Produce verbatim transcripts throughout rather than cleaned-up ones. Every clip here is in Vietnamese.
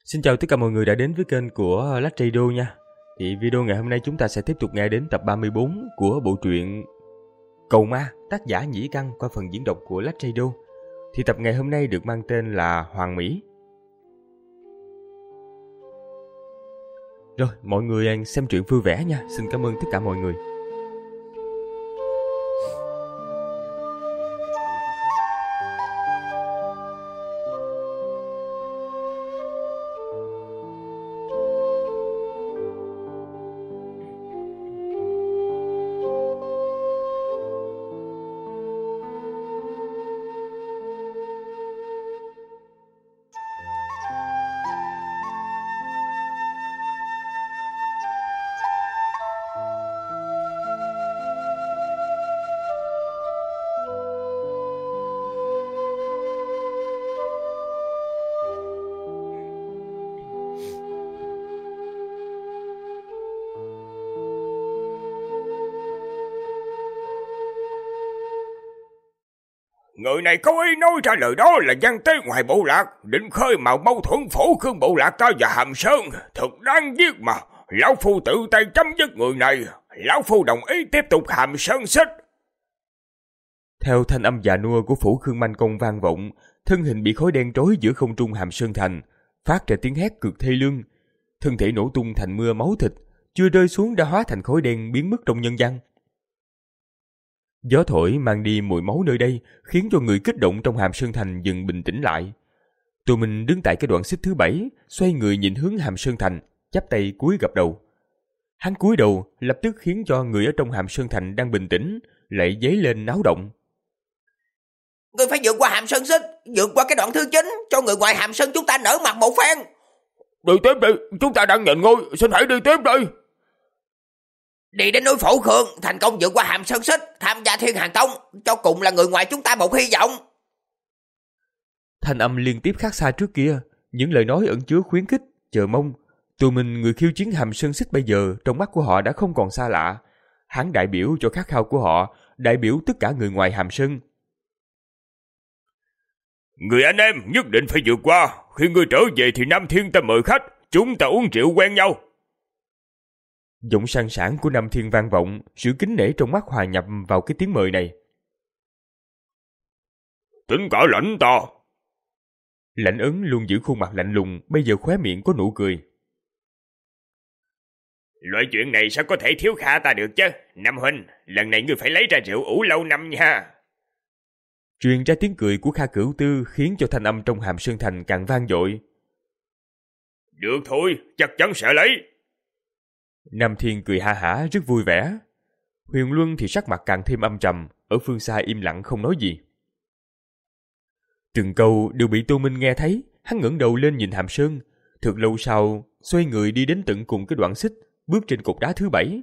Xin chào tất cả mọi người đã đến với kênh của Lách Radio nha. Thì video ngày hôm nay chúng ta sẽ tiếp tục nghe đến tập ba mươi bốn của bộ truyện Cầu Ma, tác giả Nhĩ Căn qua phần diễn đọc của Lách Radio. Thì tập ngày hôm nay được mang tên là Hoàng Mỹ. Rồi, mọi người xem truyện vui vẻ nha. Xin cảm ơn tất cả mọi người. Người này có ý nói ra lời đó là gian tế ngoài bộ lạc, định khơi mào mâu thuẫn phổ khương bộ lạc ta và Hàm Sơn. Thật đáng giết mà, lão phu tự tay chấm dứt người này, lão phu đồng ý tiếp tục Hàm Sơn xích. Theo thanh âm già nua của phủ Khương Manh Công vang vọng, thân hình bị khói đen trói giữa không trung Hàm Sơn thành, phát ra tiếng hét cực thê lương. Thân thể nổ tung thành mưa máu thịt, chưa rơi xuống đã hóa thành khói đen biến mất trong nhân gian. Gió thổi mang đi mùi máu nơi đây, khiến cho người kích động trong Hàm Sơn thành dần bình tĩnh lại. Tô Minh đứng tại cái đoạn xích thứ bảy, xoay người nhìn hướng Hàm Sơn thành, chắp tay cúi gập đầu. Hắn cúi đầu lập tức khiến cho người ở trong Hàm Sơn thành đang bình tĩnh lại dấy lên náo động. Người phải vượt qua Hàm Sơn xích, vượt qua cái đoạn thứ chín, cho người ngoài Hàm Sơn chúng ta nở mặt một phen. Đi tiếp đi, chúng ta đang nhận ngôi, xin hãy đi tiếp đi. Đi đến núi Phổ Khương, thành công vượt qua Hàm Sơn xích, tham gia Thiên Hàng Tông, cho cùng là người ngoài chúng ta một hy vọng. Thanh âm liên tiếp khác xa trước kia, những lời nói ẩn chứa khuyến khích, chờ mong. Tụi mình người khiêu chiến Hàm Sơn xích bây giờ trong mắt của họ đã không còn xa lạ. Hắn đại biểu cho khát khao của họ, đại biểu tất cả người ngoài Hàm Sơn. Người anh em nhất định phải vượt qua, khi ngươi trở về thì Nam Thiên ta mời khách, chúng ta uống rượu quen nhau. Giọng sang sảng của Nam Thiên vang vọng, sự kính nể trong mắt hòa nhập vào cái tiếng mời này. Tính cả lãnh ta. Lãnh Ấn luôn giữ khuôn mặt lạnh lùng, bây giờ khóe miệng có nụ cười. Loại chuyện này sao có thể thiếu Kha ta được chứ? Nam huynh, lần này ngươi phải lấy ra rượu ủ lâu năm nha. Truyền ra tiếng cười của Kha Cửu Tư khiến cho thanh âm trong Hàm Sơn thành càng vang dội. Được thôi, chắc chắn sẽ lấy. Nam Thiên cười ha hả rất vui vẻ. Huyền Luân thì sắc mặt càng thêm âm trầm, ở phương xa im lặng không nói gì. Từng câu đều bị Tô Minh nghe thấy, hắn ngẩng đầu lên nhìn Hàm Sơn, thật lâu sau xoay người đi đến tận cùng cái đoạn xích, bước trên cột đá thứ bảy.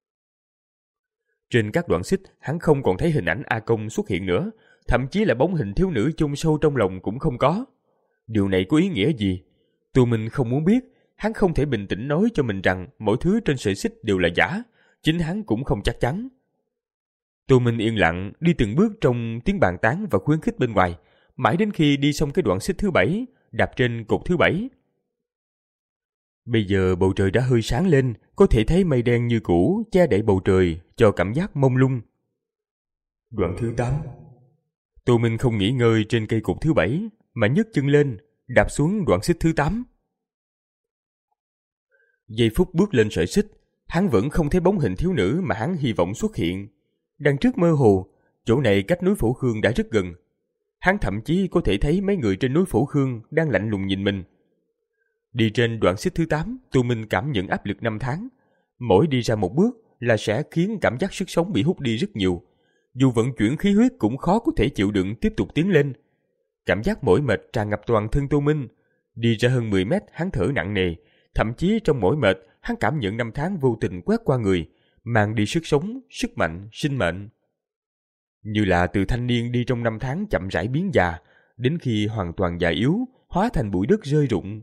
Trên các đoạn xích, hắn không còn thấy hình ảnh A Công xuất hiện nữa, thậm chí là bóng hình thiếu nữ chôn sâu trong lòng cũng không có. Điều này có ý nghĩa gì? Tô Minh không muốn biết. Hắn không thể bình tĩnh nói cho mình rằng mọi thứ trên sợi xích đều là giả, chính hắn cũng không chắc chắn. Tô Minh yên lặng đi từng bước trong tiếng bàn tán và khuyến khích bên ngoài, mãi đến khi đi xong cái đoạn xích thứ bảy, đạp trên cột thứ bảy. Bây giờ bầu trời đã hơi sáng lên, có thể thấy mây đen như cũ che đậy bầu trời, cho cảm giác mông lung. Đoạn thứ tám. Tô Minh không nghỉ ngơi trên cây cột thứ bảy, mà nhấc chân lên, đạp xuống đoạn xích thứ tám. Giây phút bước lên sợi xích, hắn vẫn không thấy bóng hình thiếu nữ mà hắn hy vọng xuất hiện. Đằng trước mơ hồ, chỗ này cách núi Phổ Khương đã rất gần. Hắn thậm chí có thể thấy mấy người trên núi Phổ Khương đang lạnh lùng nhìn mình. Đi trên đoạn xích thứ tám, Tô Minh cảm nhận áp lực năm tháng. Mỗi đi ra một bước là sẽ khiến cảm giác sức sống bị hút đi rất nhiều. Dù vận chuyển khí huyết cũng khó có thể chịu đựng tiếp tục tiến lên. Cảm giác mỏi mệt tràn ngập toàn thân Tô Minh. Đi ra hơn mười mét, hắn thở nặng nề. Thậm chí trong mỏi mệt, hắn cảm nhận năm tháng vô tình quét qua người, mang đi sức sống, sức mạnh, sinh mệnh. Như là từ thanh niên đi trong năm tháng chậm rãi biến già, đến khi hoàn toàn già yếu, hóa thành bụi đất rơi rụng.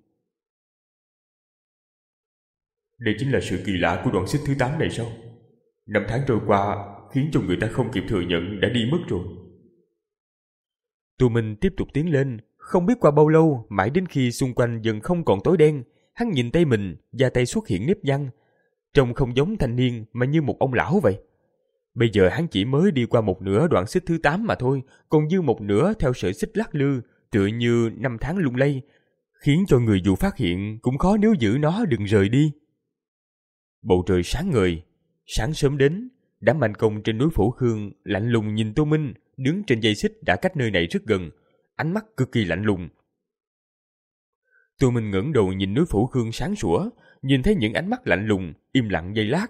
Đây chính là sự kỳ lạ của đoạn xích thứ tám này sao? Năm tháng trôi qua, khiến cho người ta không kịp thừa nhận đã đi mất rồi. Tô Minh tiếp tục tiến lên, Không biết qua bao lâu, mãi đến khi xung quanh dần không còn tối đen, hắn nhìn tay mình, da tay xuất hiện nếp nhăn. Trông không giống thanh niên mà như một ông lão vậy. Bây giờ hắn chỉ mới đi qua một nửa đoạn xích thứ tám mà thôi, còn dư một nửa theo sợi xích lắc lư, tựa như năm tháng lung lay, khiến cho người dù phát hiện cũng khó níu giữ nó đừng rời đi. Bầu trời sáng ngời, sáng sớm đến, đám manh công trên núi Phổ Khương lạnh lùng nhìn Tô Minh đứng trên dây xích đã cách nơi này rất gần, ánh mắt cực kỳ lạnh lùng. Tô Minh ngẩng đầu nhìn núi Phổ Khương sáng sủa, nhìn thấy những ánh mắt lạnh lùng, im lặng giây lát.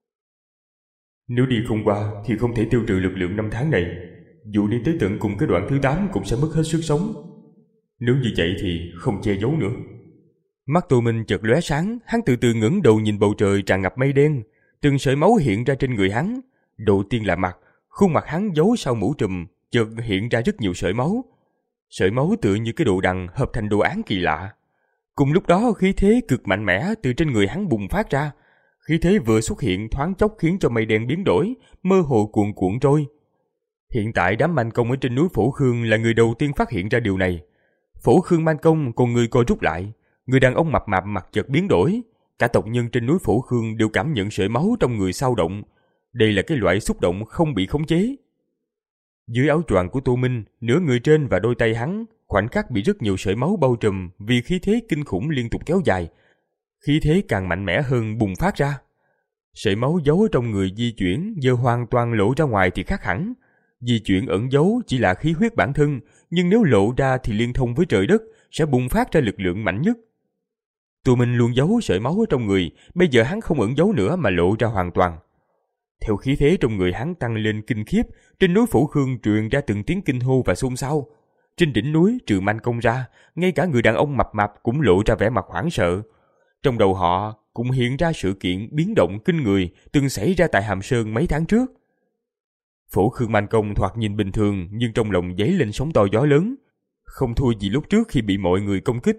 Nếu đi không qua thì không thể tiêu trừ lực lượng năm tháng này, dù đi tới tận cùng cái đoạn thứ tám cũng sẽ mất hết sức sống. Nếu như vậy thì không che giấu nữa. Mắt Tô Minh chợt lóe sáng, hắn từ từ ngẩng đầu nhìn bầu trời tràn ngập mây đen, từng sợi máu hiện ra trên người hắn. Đầu tiên là mặt, khuôn mặt hắn giấu sau mũ trùm, chợt hiện ra rất nhiều sợi máu. Sợi máu tựa như cái đồ đằng hợp thành đồ án kỳ lạ. Cùng lúc đó khí thế cực mạnh mẽ từ trên người hắn bùng phát ra. Khí thế vừa xuất hiện thoáng chốc khiến cho mây đen biến đổi, mơ hồ cuồn cuộn trôi. Hiện tại đám manh công ở trên núi Phổ Khương là người đầu tiên phát hiện ra điều này. Phổ Khương manh công còn người co rút lại, người đàn ông mập mạp mặt chợt biến đổi. Cả tộc nhân trên núi Phổ Khương đều cảm nhận sợi máu trong người xao động. Đây là cái loại xúc động không bị khống chế. Dưới áo choàng của Tô Minh, nửa người trên và đôi tay hắn khoảnh khắc bị rất nhiều sợi máu bao trùm vì khí thế kinh khủng liên tục kéo dài. Khí thế càng mạnh mẽ hơn bùng phát ra. Sợi máu giấu trong người di chuyển, giờ hoàn toàn lộ ra ngoài thì khác hẳn. Di chuyển ẩn giấu chỉ là khí huyết bản thân, nhưng nếu lộ ra thì liên thông với trời đất, sẽ bùng phát ra lực lượng mạnh nhất. Tô Minh luôn giấu sợi máu ở trong người, bây giờ hắn không ẩn giấu nữa mà lộ ra hoàn toàn. Theo khí thế trong người hắn tăng lên kinh khiếp, trên núi Phổ Khương truyền ra từng tiếng kinh hô và xôn xao. Trên đỉnh núi trừ manh công ra, ngay cả người đàn ông mập mạp cũng lộ ra vẻ mặt hoảng sợ. Trong đầu họ cũng hiện ra sự kiện biến động kinh người từng xảy ra tại Hàm Sơn mấy tháng trước. Phổ Khương manh công thoạt nhìn bình thường, nhưng trong lòng dấy lên sóng to gió lớn, không thua gì lúc trước khi bị mọi người công kích.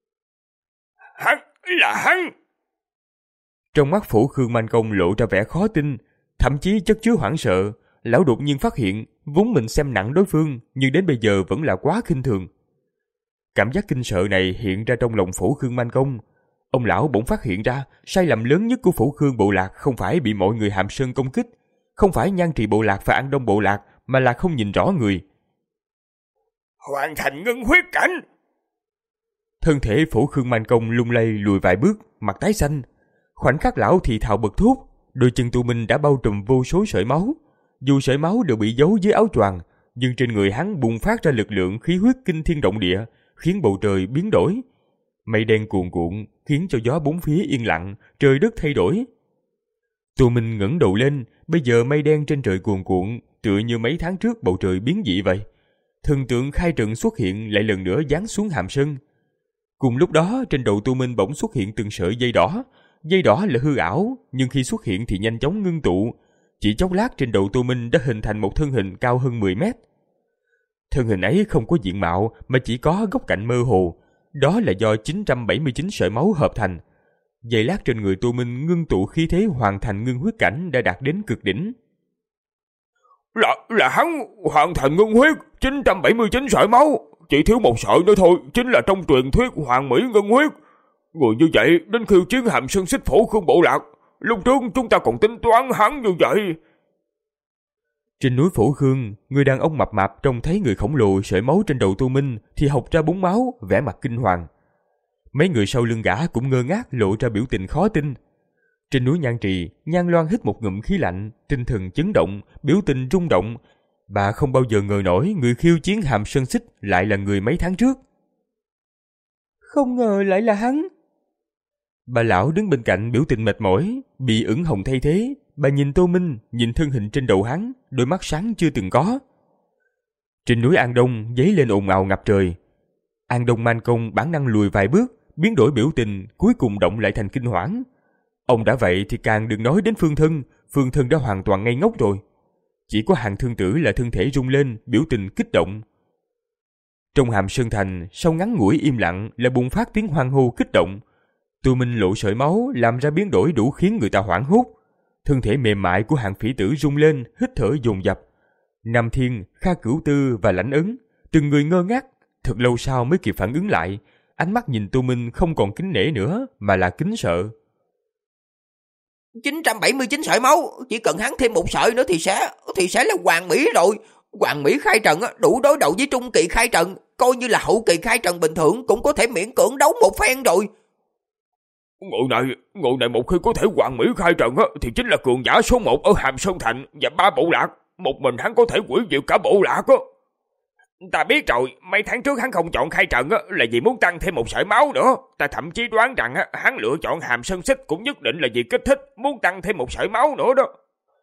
Hắn là hắn! Trong mắt Phổ Khương manh công lộ ra vẻ khó tin, thậm chí chất chứa hoảng sợ. Lão đột nhiên phát hiện vốn mình xem nặng đối phương, nhưng đến bây giờ vẫn là quá khinh thường. Cảm giác kinh sợ này hiện ra trong lòng Phổ Khương manh công. Ông lão bỗng phát hiện ra sai lầm lớn nhất của Phổ Khương bộ lạc không phải bị mọi người Hàm Sơn công kích, không phải Nhan Trì bộ lạc và An Đông bộ lạc, mà là không nhìn rõ người. Hoàn thành ngân huyết cảnh! Thân thể Phổ Khương manh công lung lay lùi vài bước, mặt tái xanh. Khoảnh khắc lão thì thào bật thốt, đôi chân Tô Minh đã bao trùm vô số sợi máu. Dù sợi máu đều bị giấu dưới áo choàng, nhưng trên người hắn bùng phát ra lực lượng khí huyết kinh thiên động địa, khiến bầu trời biến đổi. Mây đen cuồn cuộn khiến cho gió bốn phía yên lặng, trời đất thay đổi. Tô Minh ngẩng đầu lên, bây giờ mây đen trên trời cuồn cuộn, tựa như mấy tháng trước bầu trời biến dị vậy. Thần tượng khai trần xuất hiện lại lần nữa giáng xuống Hàm Sơn. Cùng lúc đó trên đầu Tô Minh bỗng xuất hiện từng sợi dây đỏ. Dây đỏ là hư ảo, nhưng khi xuất hiện thì nhanh chóng ngưng tụ. Chỉ chốc lát trên đầu Tô Minh đã hình thành một thân hình cao hơn mười mét. Thân hình ấy không có diện mạo mà chỉ có góc cạnh mơ hồ. Đó là do chín trăm bảy mươi chín sợi máu hợp thành. Giây lát trên người Tô Minh ngưng tụ khí thế hoàn thành ngưng huyết cảnh đã đạt đến cực đỉnh. Là, là hắn hoàn thành ngưng huyết, chín trăm bảy mươi chín sợi máu. Chỉ thiếu một sợi nữa thôi, chính là trong truyền thuyết hoàng mỹ ngưng huyết. Người như vậy đến khiêu chiến Hàm Sơn xích Phổ Khương bộ lạc. Lúc trước chúng ta còn tính toán hắn như vậy. Trên núi Phổ Khương, người đàn ông mập mạp trông thấy người khổng lồ sợi máu trên đầu Tô Minh thì hộc ra búng máu, vẻ mặt kinh hoàng. Mấy người sau lưng gã cũng ngơ ngác lộ ra biểu tình khó tin. Trên núi Nhan Trì, Nhan Loan hít một ngụm khí lạnh, tinh thần chấn động, biểu tình rung động. Bà không bao giờ ngờ nổi người khiêu chiến Hàm Sơn xích lại là người mấy tháng trước. Không ngờ lại là hắn. Bà lão đứng bên cạnh biểu tình mệt mỏi, bị ửng hồng thay thế. Bà nhìn Tô Minh, nhìn thân hình trên đầu hắn, đôi mắt sáng chưa từng có. Trên núi An Đông dấy lên ồn ào ngập trời. An Đông man công bản năng lùi vài bước, biến đổi biểu tình, cuối cùng động lại thành kinh hoảng. Ông đã vậy thì càng đừng nói đến Phương Thân, Phương Thân đã hoàn toàn ngây ngốc rồi. Chỉ có Hàng Thương Tử là thân thể rung lên, biểu tình kích động. Trong Hàm Sơn Thành, sau ngắn ngủi im lặng là bùng phát tiếng hoan hô kích động. Tô Minh lộ sợi máu làm ra biến đổi đủ khiến người ta hoảng hốt. Thân thể mềm mại của Hàng Phỉ Tử rung lên, hít thở dồn dập. Nam Thiên, Kha Cửu Tư và Lãnh Ấn, từng người ngơ ngác, Thật lâu sau mới kịp phản ứng lại, ánh mắt nhìn Tô Minh không còn kính nể nữa mà là kính sợ. chín trăm bảy mươi chín sợi máu, chỉ cần hắn thêm một sợi nữa thì sẽ thì sẽ là hoàng mỹ rồi. Hoàng mỹ khai trần đủ đối đầu với trung kỳ khai trần, coi như là hậu kỳ khai trần bình thường cũng có thể miễn cưỡng đấu một phen rồi. Người này, người này một khi có thể hoàng mỹ khai trần thì chính là cường giả số một ở Hàm Sơn Thành và ba bộ lạc. Một mình hắn có thể hủy diệt cả bộ lạc. Ta biết rồi, mấy tháng trước hắn không chọn khai trần là vì muốn tăng thêm một sợi máu nữa. Ta thậm chí đoán rằng hắn lựa chọn Hàm Sơn Xích cũng nhất định là vì kích thích, muốn tăng thêm một sợi máu nữa đó.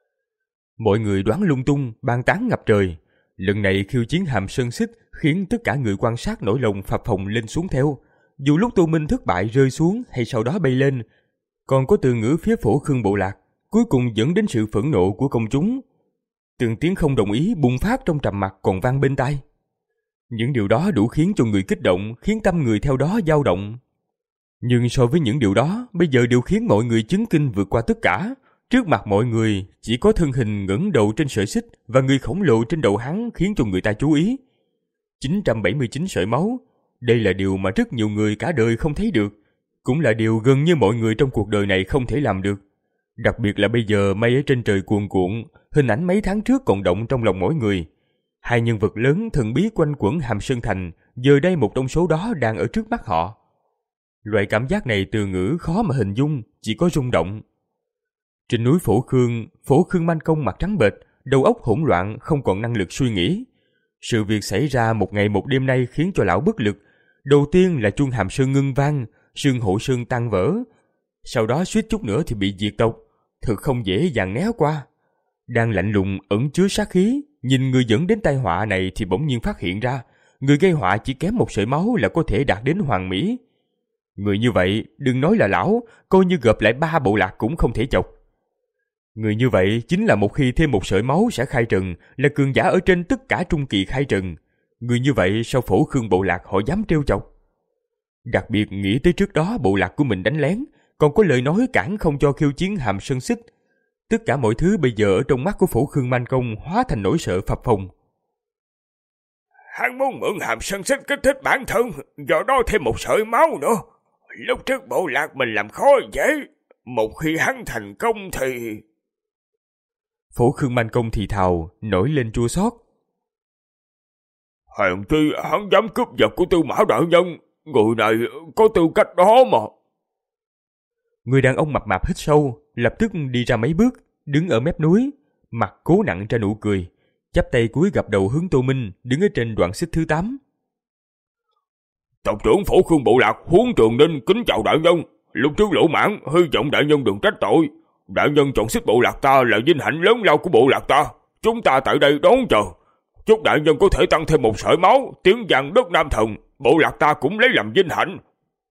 Mọi người đoán lung tung, bàn tán ngập trời. Lần này khiêu chiến Hàm Sơn Xích khiến tất cả người quan sát nổi lòng phập phồng lên xuống theo. Dù lúc Tô Minh thất bại rơi xuống hay sau đó bay lên, còn có từ ngữ phía Phổ Khương bộ lạc, cuối cùng dẫn đến sự phẫn nộ của công chúng. Từng tiếng không đồng ý bùng phát trong trầm mặc còn vang bên tai. Những điều đó đủ khiến cho người kích động, khiến tâm người theo đó dao động. Nhưng so với những điều đó, bây giờ điều khiến mọi người chấn kinh vượt qua tất cả. Trước mặt mọi người, chỉ có thân hình ngẩng đầu trên sợi xích và người khổng lồ trên đầu hắn khiến cho người ta chú ý. chín trăm bảy mươi chín sợi máu, đây là điều mà rất nhiều người cả đời không thấy được, cũng là điều gần như mọi người trong cuộc đời này không thể làm được. Đặc biệt là bây giờ mây ở trên trời cuồn cuộn, hình ảnh mấy tháng trước còn động trong lòng mỗi người. Hai nhân vật lớn thần bí quanh quẩn Hàm Sơn Thành, giờ đây một trong số đó đang ở trước mắt họ. Loại cảm giác này từ ngữ khó mà hình dung, chỉ có rung động. Trên núi Phổ Khương, Phổ Khương Man Công mặt trắng bệch, đầu óc hỗn loạn, không còn năng lực suy nghĩ. Sự việc xảy ra một ngày một đêm nay khiến cho lão bất lực. Đầu tiên là chuông Hàm Sơn ngưng vang, Sương Hộ Sơn tan vỡ. Sau đó suýt chút nữa thì bị diệt tộc, thật không dễ dàng né qua. Đang lạnh lùng ẩn chứa sát khí, nhìn người dẫn đến tai họa này thì bỗng nhiên phát hiện ra, người gây họa chỉ kém một sợi máu là có thể đạt đến hoàng mỹ. Người như vậy, đừng nói là lão, coi như gộp lại ba bộ lạc cũng không thể chọc. Người như vậy chính là một khi thêm một sợi máu sẽ khai trần, là cường giả ở trên tất cả trung kỳ khai trần. Người như vậy sao Phổ Khương bộ lạc họ dám trêu chọc? Đặc biệt nghĩ tới trước đó bộ lạc của mình đánh lén, còn có lời nói cản không cho khiêu chiến Hàm Sơn Xích. Tất cả mọi thứ bây giờ ở trong mắt của Phổ Khương Man Công hóa thành nỗi sợ phập phồng. Hắn muốn mượn Hàm Sơn Xích kích thích bản thân, do đó thêm một sợi máu nữa. Lúc trước bộ lạc mình làm khó dễ, một khi hắn thành công thì... Phổ Khương Man Công thì thào, nổi lên chua xót. Hèn chi hắn dám cướp vật của Tư Mã đại nhân, người này có tư cách đó mà. Người đàn ông mập mạp hít sâu, lập tức đi ra mấy bước, đứng ở mép núi, mặt cố nặng ra nụ cười, chắp tay cúi gập đầu hướng Tô Minh, đứng ở trên đoạn xích thứ tám. Tộc trưởng Phổ Khương bộ lạc Huống Trường Ninh kính chào đại nhân. Lúc trước lỗ mãn, hy vọng đại nhân đừng trách tội. Đại nhân chọn xích bộ lạc ta là vinh hạnh lớn lao của bộ lạc ta. Chúng ta tại đây đón chờ. Chúc đại nhân có thể tăng thêm một sợi máu, tiếng vang đất Nam Thần. Bộ lạc ta cũng lấy làm vinh hạnh.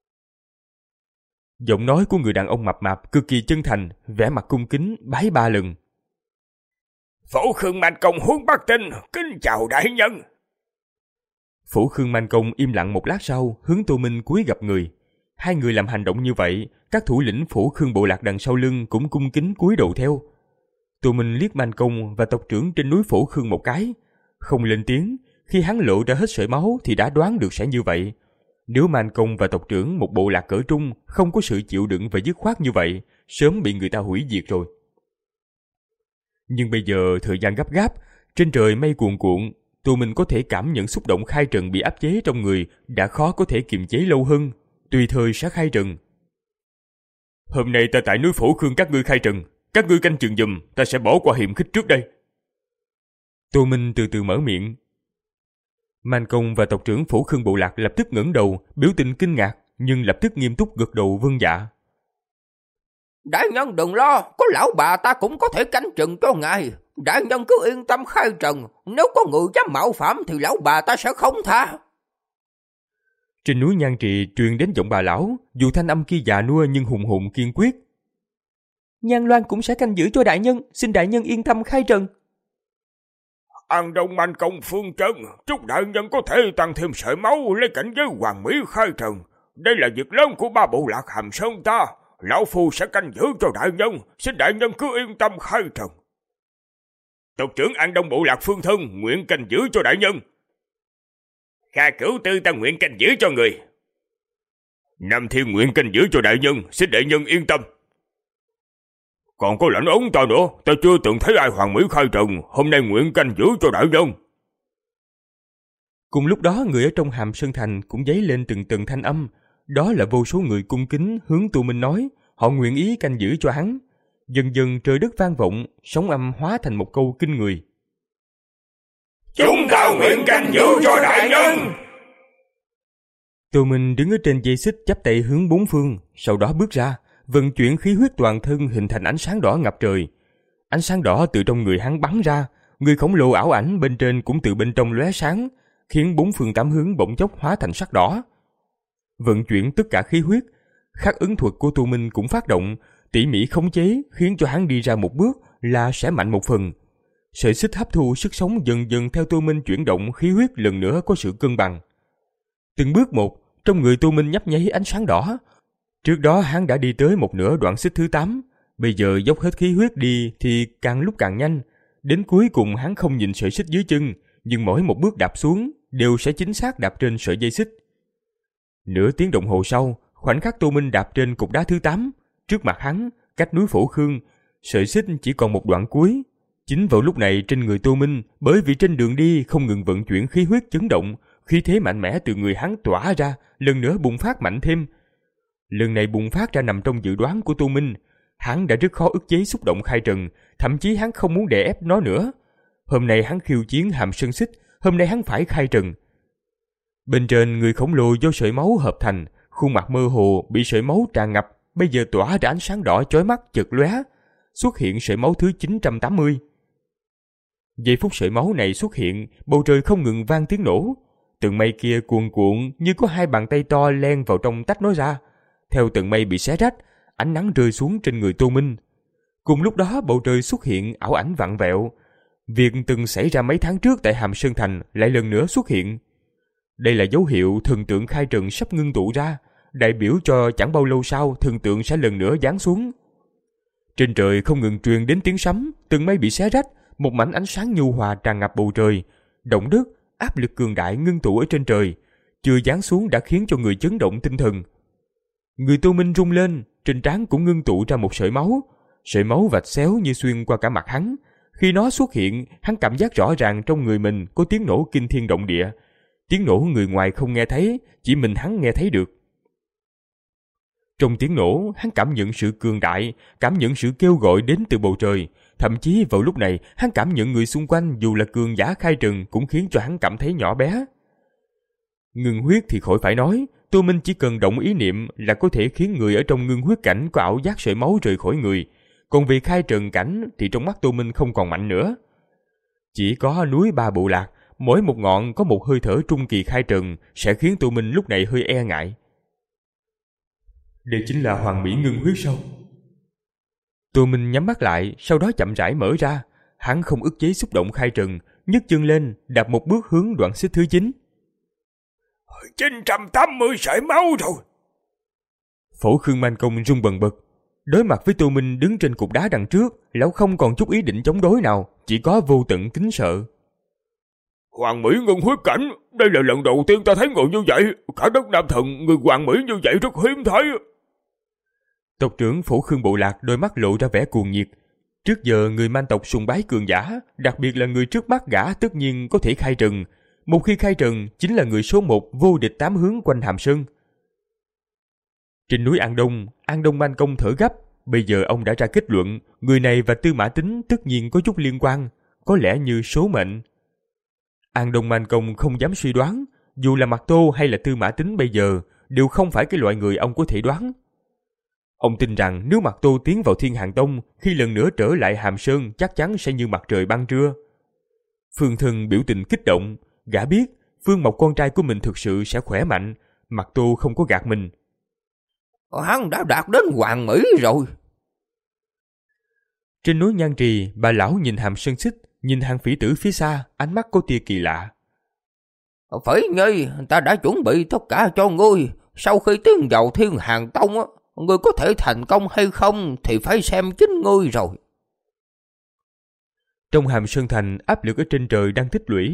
Giọng nói của người đàn ông mập mạp cực kỳ chân thành, vẻ mặt cung kính bái ba lần. Phổ Khương Man Công Huống Bắc Tinh kính chào đại nhân. Phổ Khương Man Công im lặng một lát sau, hướng Tô Minh cúi gập người. Hai người làm hành động như vậy, các thủ lĩnh Phổ Khương bộ lạc đằng sau lưng cũng cung kính cúi đầu theo. Tô Minh liếc Man Công và tộc trưởng trên núi Phổ Khương một cái, không lên tiếng. Khi hắn lộ ra hết sợi máu thì đã đoán được sẽ như vậy. Nếu Man Công và tộc trưởng một bộ lạc cỡ trung không có sự chịu đựng và dứt khoát như vậy, sớm bị người ta hủy diệt rồi. Nhưng bây giờ thời gian gấp gáp, trên trời mây cuồn cuộn, Tô Minh có thể cảm nhận xúc động khai trần bị áp chế trong người đã khó có thể kiềm chế lâu hơn, tùy thời sẽ khai trần. Hôm nay ta tại núi Phổ Khương các ngươi khai trần, các ngươi canh chừng giùm, ta sẽ bỏ qua hiểm khích trước đây. Tô Minh từ từ mở miệng. Man Công và tộc trưởng Phổ Khương bộ lạc lập tức ngẩng đầu, biểu tình kinh ngạc, nhưng lập tức nghiêm túc gật đầu vâng dạ. Đại nhân đừng lo, có lão bà ta cũng có thể canh chừng cho ngài. Đại nhân cứ yên tâm khai trần, nếu có người dám mạo phạm thì lão bà ta sẽ không tha. Trên núi Nhan Trì truyền đến giọng bà lão, dù thanh âm kia già nua nhưng hùng hùng kiên quyết. Nhan Loan cũng sẽ canh giữ cho đại nhân, xin đại nhân yên tâm khai trần. An Đông Man Công phương trấn, chúc đại nhân có thể tăng thêm sợi máu lấy cảnh giới hoàng mỹ khai trần. Đây là việc lớn của ba bộ lạc Hàm Sơn ta, lão phu sẽ canh giữ cho đại nhân, xin đại nhân cứ yên tâm khai trần. Tộc trưởng An Đông bộ lạc Phương Thân nguyện canh giữ cho đại nhân. Kha Cửu Tư ta nguyện canh giữ cho người. Nam Thiên nguyện canh giữ cho đại nhân, xin đại nhân yên tâm. Còn có lãnh ống ta nữa, ta chưa từng thấy ai hoàng mỹ khai trần, hôm nay nguyện canh giữ cho đại nhân. Cùng lúc đó, người ở trong Hàm Sơn Thành cũng dấy lên từng từng thanh âm. Đó là vô số người cung kính hướng Tu Minh nói, họ nguyện ý canh giữ cho hắn. Dần dần trời đất vang vọng, sóng âm hóa thành một câu kinh người. Chúng ta nguyện canh giữ cho đại nhân. Tu Minh đứng ở trên dây xích chắp tay hướng bốn phương, sau đó bước ra, vận chuyển khí huyết toàn thân hình thành ánh sáng đỏ ngập trời. Ánh sáng đỏ từ trong người hắn bắn ra, người khổng lồ ảo ảnh bên trên cũng từ bên trong lóe sáng, khiến bốn phương tám hướng bỗng chốc hóa thành sắc đỏ. Vận chuyển tất cả khí huyết, khắc ứng thuật của Tu Minh cũng phát động, tỉ mỉ khống chế khiến cho hắn đi ra một bước là sẽ mạnh một phần. Sợi xích hấp thu sức sống dần dần theo Tu Minh chuyển động, khí huyết lần nữa có sự cân bằng. Từng bước một, trong người Tu Minh nhấp nháy ánh sáng đỏ. Trước đó hắn đã đi tới một nửa đoạn xích thứ tám, bây giờ dốc hết khí huyết đi thì càng lúc càng nhanh. Đến cuối cùng hắn không nhìn sợi xích dưới chân, nhưng mỗi một bước đạp xuống đều sẽ chính xác đạp trên sợi dây xích. Nửa tiếng đồng hồ sau, khoảnh khắc Tu Minh đạp trên cục đá thứ tám, trước mặt hắn, cách núi Phổ Khương, sợi xích chỉ còn một đoạn cuối. Chính vào lúc này trên người Tu Minh, bởi vì trên đường đi không ngừng vận chuyển khí huyết chấn động, khí thế mạnh mẽ từ người hắn tỏa ra, lần nữa bùng phát mạnh thêm. Lần này bùng phát ra nằm trong dự đoán của Tu Minh, hắn đã rất khó ức chế xúc động khai trần, thậm chí hắn không muốn đè ép nó nữa. Hôm nay hắn khiêu chiến Hàm Sơn Xích, hôm nay hắn phải khai trần. Bên trên người khổng lồ do sợi máu hợp thành, khuôn mặt mơ hồ bị sợi máu tràn ngập, bây giờ tỏa ra ánh sáng đỏ chói mắt chợt lóe, xuất hiện sợi máu thứ chín trăm tám mươi. Giây phút sợi máu này xuất hiện, bầu trời không ngừng vang tiếng nổ. Tầng mây kia cuồn cuộn như có hai bàn tay to len vào trong tách nó ra. Theo tầng mây bị xé rách, ánh nắng rơi xuống trên người Tô Minh. Cùng lúc đó bầu trời xuất hiện ảo ảnh vặn vẹo. Việc từng xảy ra mấy tháng trước tại Hàm Sơn Thành lại lần nữa xuất hiện. Đây là dấu hiệu thần tượng khai trần sắp ngưng tụ ra, đại biểu cho chẳng bao lâu sau thần tượng sẽ lần nữa giáng xuống. Trên trời không ngừng truyền đến tiếng sấm, tầng mây bị xé rách, một mảnh ánh sáng nhu hòa tràn ngập bầu trời. Động đất, áp lực cường đại ngưng tụ ở trên trời, chưa giáng xuống đã khiến cho người chấn động tinh thần. Người Tô Minh rung lên, trên trán cũng ngưng tụ ra một sợi máu. Sợi máu vạch xéo như xuyên qua cả mặt hắn. Khi nó xuất hiện, hắn cảm giác rõ ràng trong người mình có tiếng nổ kinh thiên động địa. Tiếng nổ người ngoài không nghe thấy, chỉ mình hắn nghe thấy được. Trong tiếng nổ, hắn cảm nhận sự cường đại, cảm nhận sự kêu gọi đến từ bầu trời. Thậm chí vào lúc này, hắn cảm nhận người xung quanh dù là cường giả khai trần cũng khiến cho hắn cảm thấy nhỏ bé. Ngưng huyết thì khỏi phải nói, Tô Minh chỉ cần động ý niệm là có thể khiến người ở trong ngưng huyết cảnh có ảo giác sợi máu rời khỏi người. Còn vì khai trần cảnh thì trong mắt Tô Minh không còn mạnh nữa. Chỉ có núi Ba Bộ Lạc, mỗi một ngọn có một hơi thở trung kỳ khai trần sẽ khiến Tô Minh lúc này hơi e ngại. Đây chính là hoàng mỹ ngưng huyết sao? Tô Minh nhắm mắt lại, sau đó chậm rãi mở ra. Hắn không ức chế xúc động khai trần, nhấc chân lên, đạp một bước hướng đoạn xích thứ chín. chín trăm tám mươi sợi máu rồi. Phổ Khương Man Công rung bần bật. Đối mặt với Tô Minh đứng trên cục đá đằng trước, lão không còn chút ý định chống đối nào, chỉ có vô tận kính sợ. Hoàng mỹ ngưng huyết cảnh, đây là lần đầu tiên ta thấy người như vậy. Cả đất Nam Thần, người hoàng mỹ như vậy rất hiếm thấy. Tộc trưởng Phổ Khương Bộ Lạc đôi mắt lộ ra vẻ cuồng nhiệt. Trước giờ người Man tộc sùng bái cường giả, đặc biệt là người trước mắt gã tất nhiên có thể khai trần. Một khi khai trần, chính là người số một vô địch tám hướng quanh Hàm Sơn. Trên núi An Đông, An Đông Man Công thở gấp. Bây giờ ông đã ra kết luận, người này và Tư Mã Tính tất nhiên có chút liên quan, có lẽ như số mệnh. An Đông Man Công không dám suy đoán, dù là Mạc Tô hay là Tư Mã Tính bây giờ, đều không phải cái loại người ông có thể đoán. Ông tin rằng nếu Mạc Tô tiến vào Thiên Hàng Tông, khi lần nữa trở lại Hàm Sơn chắc chắn sẽ như mặt trời ban trưa. Phương Thân biểu tình kích động, gã biết Phương Mộc con trai của mình thực sự sẽ khỏe mạnh, Mạc Tô không có gạt mình. Hắn đã đạt đến hoàng mỹ rồi. Trên núi Nhan Trì, bà lão nhìn Hàm Sơn Xích, nhìn hàng phỉ tử phía xa, ánh mắt có tia kỳ lạ. Phỉ Nhi, ta đã chuẩn bị tất cả cho ngươi. Sau khi tiến vào Thiên Hàng Tông, ngươi có thể thành công hay không thì phải xem chính ngươi rồi. Trong Hàm Sơn Thành, áp lực ở trên trời đang tích lũy.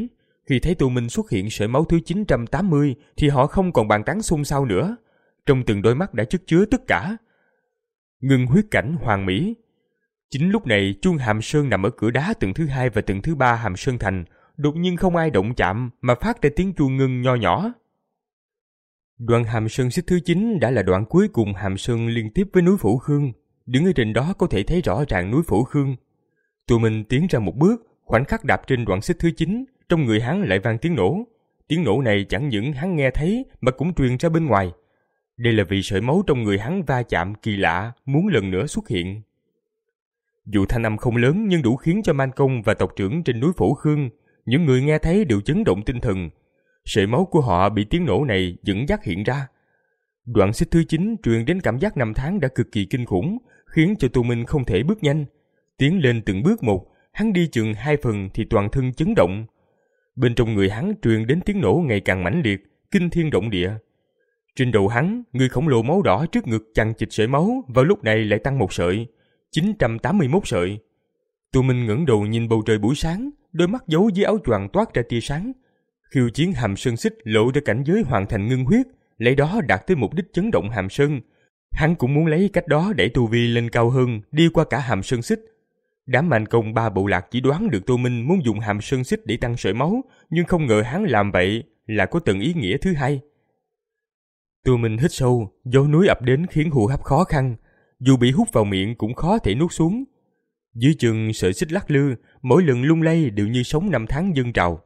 Khi thấy Tô Minh xuất hiện sợi máu thứ chín trăm tám mươi thì họ không còn bàn tán xôn xao nữa. Trong từng đôi mắt đã chất chứa tất cả. Ngưng huyết cảnh hoàn mỹ. Chính lúc này, chuông Hàm Sơn nằm ở cửa đá tầng thứ hai và tầng thứ ba Hàm Sơn Thành đột nhiên không ai động chạm mà phát ra tiếng chuông ngưng nho nhỏ. Đoạn Hàm Sơn xích thứ chín đã là đoạn cuối cùng Hàm Sơn liên tiếp với núi Phủ Khương. Đứng ở trên đó có thể thấy rõ ràng núi Phủ Khương. Tô Minh tiến ra một bước, khoảnh khắc đạp trên đoạn xích thứ chín, trong người hắn lại vang tiếng nổ. Tiếng nổ này chẳng những hắn nghe thấy mà cũng truyền ra bên ngoài. Đây là vì sợi máu trong người hắn va chạm kỳ lạ, muốn lần nữa xuất hiện. Dù thanh âm không lớn nhưng đủ khiến cho Man Công và tộc trưởng trên núi Phổ Khương, những người nghe thấy đều chấn động tinh thần. Sợi máu của họ bị tiếng nổ này dẫn dắt hiện ra. Đoạn xích thứ chín truyền đến cảm giác năm tháng đã cực kỳ kinh khủng, khiến cho Tô Minh không thể bước nhanh. Tiến lên từng bước một, hắn đi chừng hai phần thì toàn thân chấn động. Bên trong người hắn truyền đến tiếng nổ ngày càng mãnh liệt, kinh thiên động địa. Trên đầu hắn, người khổng lồ máu đỏ trước ngực chằng chịt sợi máu, vào lúc này lại tăng một sợi, chín trăm tám mươi mốt sợi. Tô Minh ngẩng đầu nhìn bầu trời buổi sáng, đôi mắt giấu dưới áo choàng toát ra tia sáng. Khiêu chiến Hàm Sơn xích lộ ra cảnh giới hoàn thành ngưng huyết, lấy đó đạt tới mục đích chấn động Hàm Sơn. Hắn cũng muốn lấy cách đó để tu vi lên cao hơn, đi qua cả Hàm Sơn xích. Đám Man Công ba bộ lạc chỉ đoán được Tô Minh muốn dùng Hàm Sơn xích để tăng sợi máu, nhưng không ngờ hắn làm vậy là có tầng ý nghĩa thứ hai. Tô Minh hít sâu, gió núi ập đến khiến hô hấp khó khăn, dù bị hút vào miệng cũng khó thể nuốt xuống. Dưới chân sợi xích lắc lư, mỗi lần lung lay đều như sóng năm tháng dâng trào.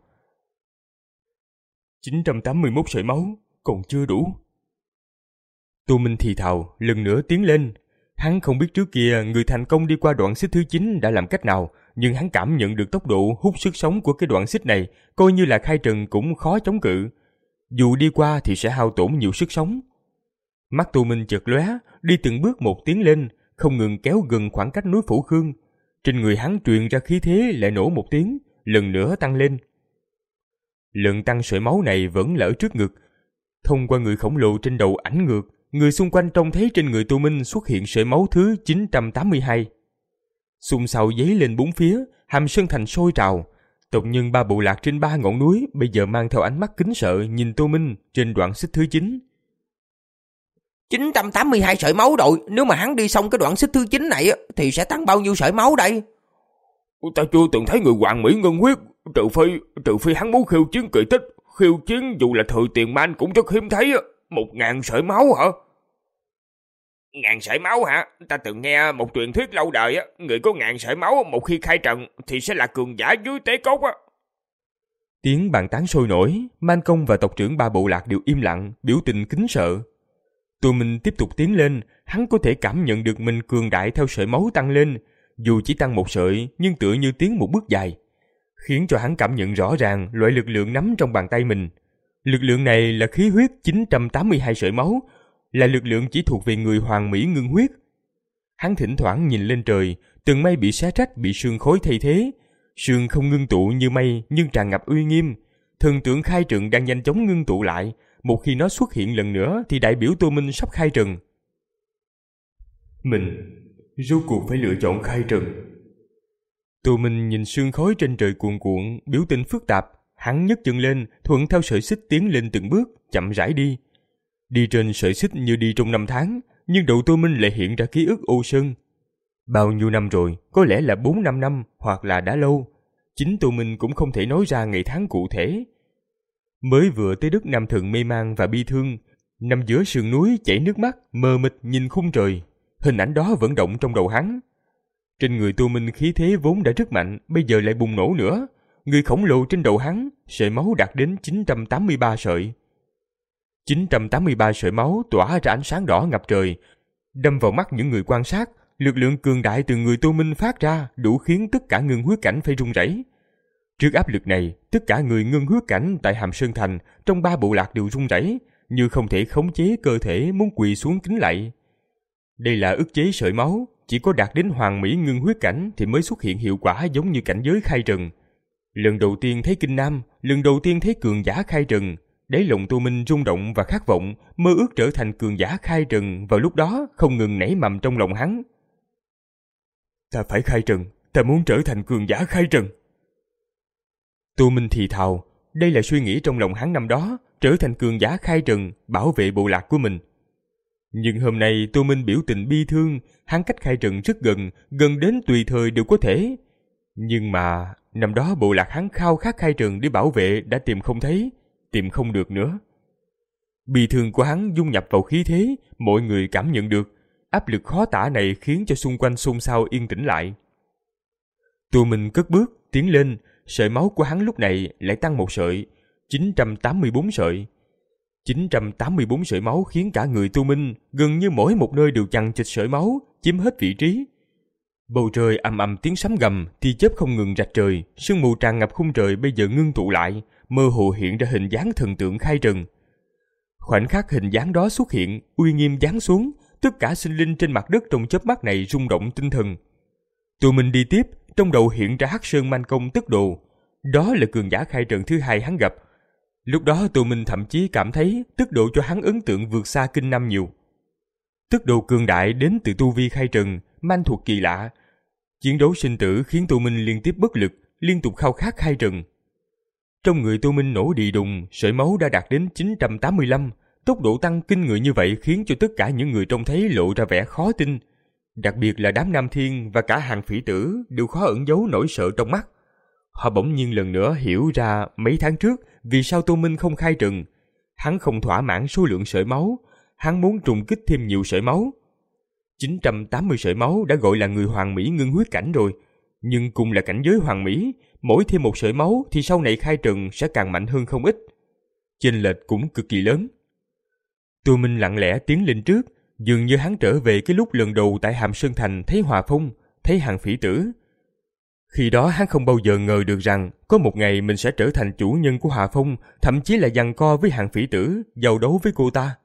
chín trăm tám mươi mốt sợi máu, còn chưa đủ. Tô Minh thì thào, lần nữa tiến lên. Hắn không biết trước kia người thành công đi qua đoạn xích thứ chín đã làm cách nào, nhưng hắn cảm nhận được tốc độ hút sức sống của cái đoạn xích này, coi như là khai trần cũng khó chống cự. Dù đi qua thì sẽ hao tổn nhiều sức sống. Mắt Tô Minh chợt lóe, đi từng bước một tiến lên, không ngừng kéo gần khoảng cách núi Phủ Khương. Trên người hắn truyền ra khí thế lại nổ một tiếng, lần nữa tăng lên. Lần tăng sợi máu này vẫn là ở trước ngực. Thông qua người khổng lồ trên đầu ảnh ngược, người xung quanh trông thấy trên người Tô Minh xuất hiện sợi máu thứ chín trăm tám mươi hai. Xung xao dấy lên bốn phía, Hàm Sơn Thành sôi trào. Tộc nhân ba bộ lạc trên ba ngọn núi bây giờ mang theo ánh mắt kính sợ nhìn Tô Minh trên đoạn xích thứ chín. chín trăm tám mươi hai sợi máu rồi, nếu mà hắn đi xong cái đoạn xích thứ chín này thì sẽ tăng bao nhiêu sợi máu đây? Ta chưa từng thấy người hoàng mỹ ngân huyết, trừ phi, trừ phi hắn muốn khiêu chiến kỳ tích. Khiêu chiến dù là thời tiền man cũng rất hiếm thấy. Một ngàn sợi máu hả? Ngàn sợi máu hả? Ta từng nghe một truyền thuyết lâu đời á, người có ngàn sợi máu một khi khai trần thì sẽ là cường giả dưới tế cốt á. Tiếng bàn tán sôi nổi, Man Công và tộc trưởng ba bộ lạc đều im lặng, biểu tình kính sợ. Tô Minh tiếp tục tiến lên, hắn có thể cảm nhận được mình cường đại theo sợi máu tăng lên, dù chỉ tăng một sợi nhưng tựa như tiến một bước dài, khiến cho hắn cảm nhận rõ ràng loại lực lượng nắm trong bàn tay mình. Lực lượng này là khí huyết chín trăm tám mươi hai sợi máu, là lực lượng chỉ thuộc về người hoàng mỹ ngưng huyết. Hắn thỉnh thoảng nhìn lên trời, từng mây bị xé rách bị sương khói thay thế. Sương không ngưng tụ như mây nhưng tràn ngập uy nghiêm. Thần tượng khai trần đang nhanh chóng ngưng tụ lại. Một khi nó xuất hiện lần nữa thì đại biểu Tô Minh sắp khai trần. Mình rốt cuộc phải lựa chọn khai trần. Tô Minh nhìn sương khói trên trời cuồn cuộn, biểu tình phức tạp. Hắn nhấc chân lên, thuận theo sợi xích tiến lên từng bước, chậm rãi đi. Đi trên sợi xích như đi trong năm tháng, nhưng đầu Tô Minh lại hiện ra ký ức ô sơn. Bao nhiêu năm rồi, có lẽ là bốn năm năm hoặc là đã lâu. Chính Tô Minh cũng không thể nói ra ngày tháng cụ thể. Mới vừa tới đất Nam Thần mê man và bi thương, nằm giữa sườn núi chảy nước mắt, mờ mịt nhìn khung trời. Hình ảnh đó vẫn động trong đầu hắn. Trên người Tô Minh khí thế vốn đã rất mạnh, bây giờ lại bùng nổ nữa. Người khổng lồ trên đầu hắn, sợi máu đạt đến chín trăm tám mươi ba sợi. chín trăm tám mươi ba sợi máu tỏa ra ánh sáng đỏ ngập trời, đâm vào mắt những người quan sát. Lực lượng cường đại từ người Tô Minh phát ra đủ khiến tất cả ngưng huyết cảnh phải run rẩy. Trước áp lực này, tất cả người ngưng huyết cảnh tại Hàm Sơn Thành trong ba bộ lạc đều run rẩy, như không thể khống chế cơ thể muốn quỳ xuống kính lạy. Đây là ức chế sợi máu, chỉ có đạt đến hoàng mỹ ngưng huyết cảnh thì mới xuất hiện hiệu quả giống như cảnh giới khai trần. Lần đầu tiên thấy Kinh Nam, lần đầu tiên thấy cường giả khai trần, đáy lòng Tô Minh rung động và khát vọng, mơ ước trở thành cường giả khai trần vào lúc đó không ngừng nảy mầm trong lòng hắn. Ta phải khai trần, ta muốn trở thành cường giả khai trần. Tô Minh thì thào, đây là suy nghĩ trong lòng hắn năm đó, trở thành cường giả khai trần, bảo vệ bộ lạc của mình. Nhưng hôm nay Tô Minh biểu tình bi thương, hắn cách khai trần rất gần, gần đến tùy thời đều có thể. Nhưng mà năm đó bộ lạc hắn khao khát khai trần để bảo vệ đã tìm không thấy, tìm không được nữa. Bi thương của hắn dung nhập vào khí thế, mọi người cảm nhận được. Áp lực khó tả này khiến cho xung quanh xôn xao yên tĩnh lại. Tô Minh cất bước, tiến lên, sợi máu của hắn lúc này lại tăng một sợi, chín trăm tám mươi bốn sợi. chín trăm tám mươi bốn sợi máu khiến cả người Tô Minh gần như mỗi một nơi đều chằng chịt sợi máu, chiếm hết vị trí. Bầu trời ầm ầm tiếng sấm gầm, tia chớp không ngừng rạch trời, sương mù tràn ngập khung trời bây giờ ngưng tụ lại, mơ hồ hiện ra hình dáng thần tượng khai trần. Khoảnh khắc hình dáng đó xuất hiện, uy nghiêm giáng xuống, tất cả sinh linh trên mặt đất trong chớp mắt này rung động tinh thần. Tô Minh đi tiếp, trong đầu hiện ra Hắc Sơn Manh Công Tức Đồ, đó là cường giả khai trần thứ hai hắn gặp. Lúc đó Tô Minh thậm chí cảm thấy Tức Đồ cho hắn ấn tượng vượt xa Kinh Năm nhiều. Tức Đồ cường đại đến từ tu vi khai trần, manh thuộc kỳ lạ. Chiến đấu sinh tử khiến Tô Minh liên tiếp bất lực, liên tục khao khát khai trần. Trong người Tô Minh nổ đi đùng, sợi máu đã đạt đến chín trăm tám mươi lăm, tốc độ tăng kinh người như vậy khiến cho tất cả những người trông thấy lộ ra vẻ khó tin. Đặc biệt là đám Nam Thiên và cả hàng phỉ tử đều khó ẩn giấu nỗi sợ trong mắt. Họ bỗng nhiên lần nữa hiểu ra mấy tháng trước vì sao Tô Minh không khai trần. Hắn không thỏa mãn số lượng sợi máu, hắn muốn trùng kích thêm nhiều sợi máu. chín trăm tám mươi sợi máu đã gọi là người hoàn mỹ ngưng huyết cảnh rồi, nhưng cùng là cảnh giới hoàn mỹ, mỗi thêm một sợi máu thì sau này khai trần sẽ càng mạnh hơn không ít. Chênh lệch cũng cực kỳ lớn. Tô Minh lặng lẽ tiến lên trước, dường như hắn trở về cái lúc lần đầu tại Hàm Sơn Thành thấy Hòa Phong, thấy hàng phỉ tử. Khi đó hắn không bao giờ ngờ được rằng có một ngày mình sẽ trở thành chủ nhân của Hòa Phong, thậm chí là giằng co với hàng phỉ tử, giao đấu với cô ta.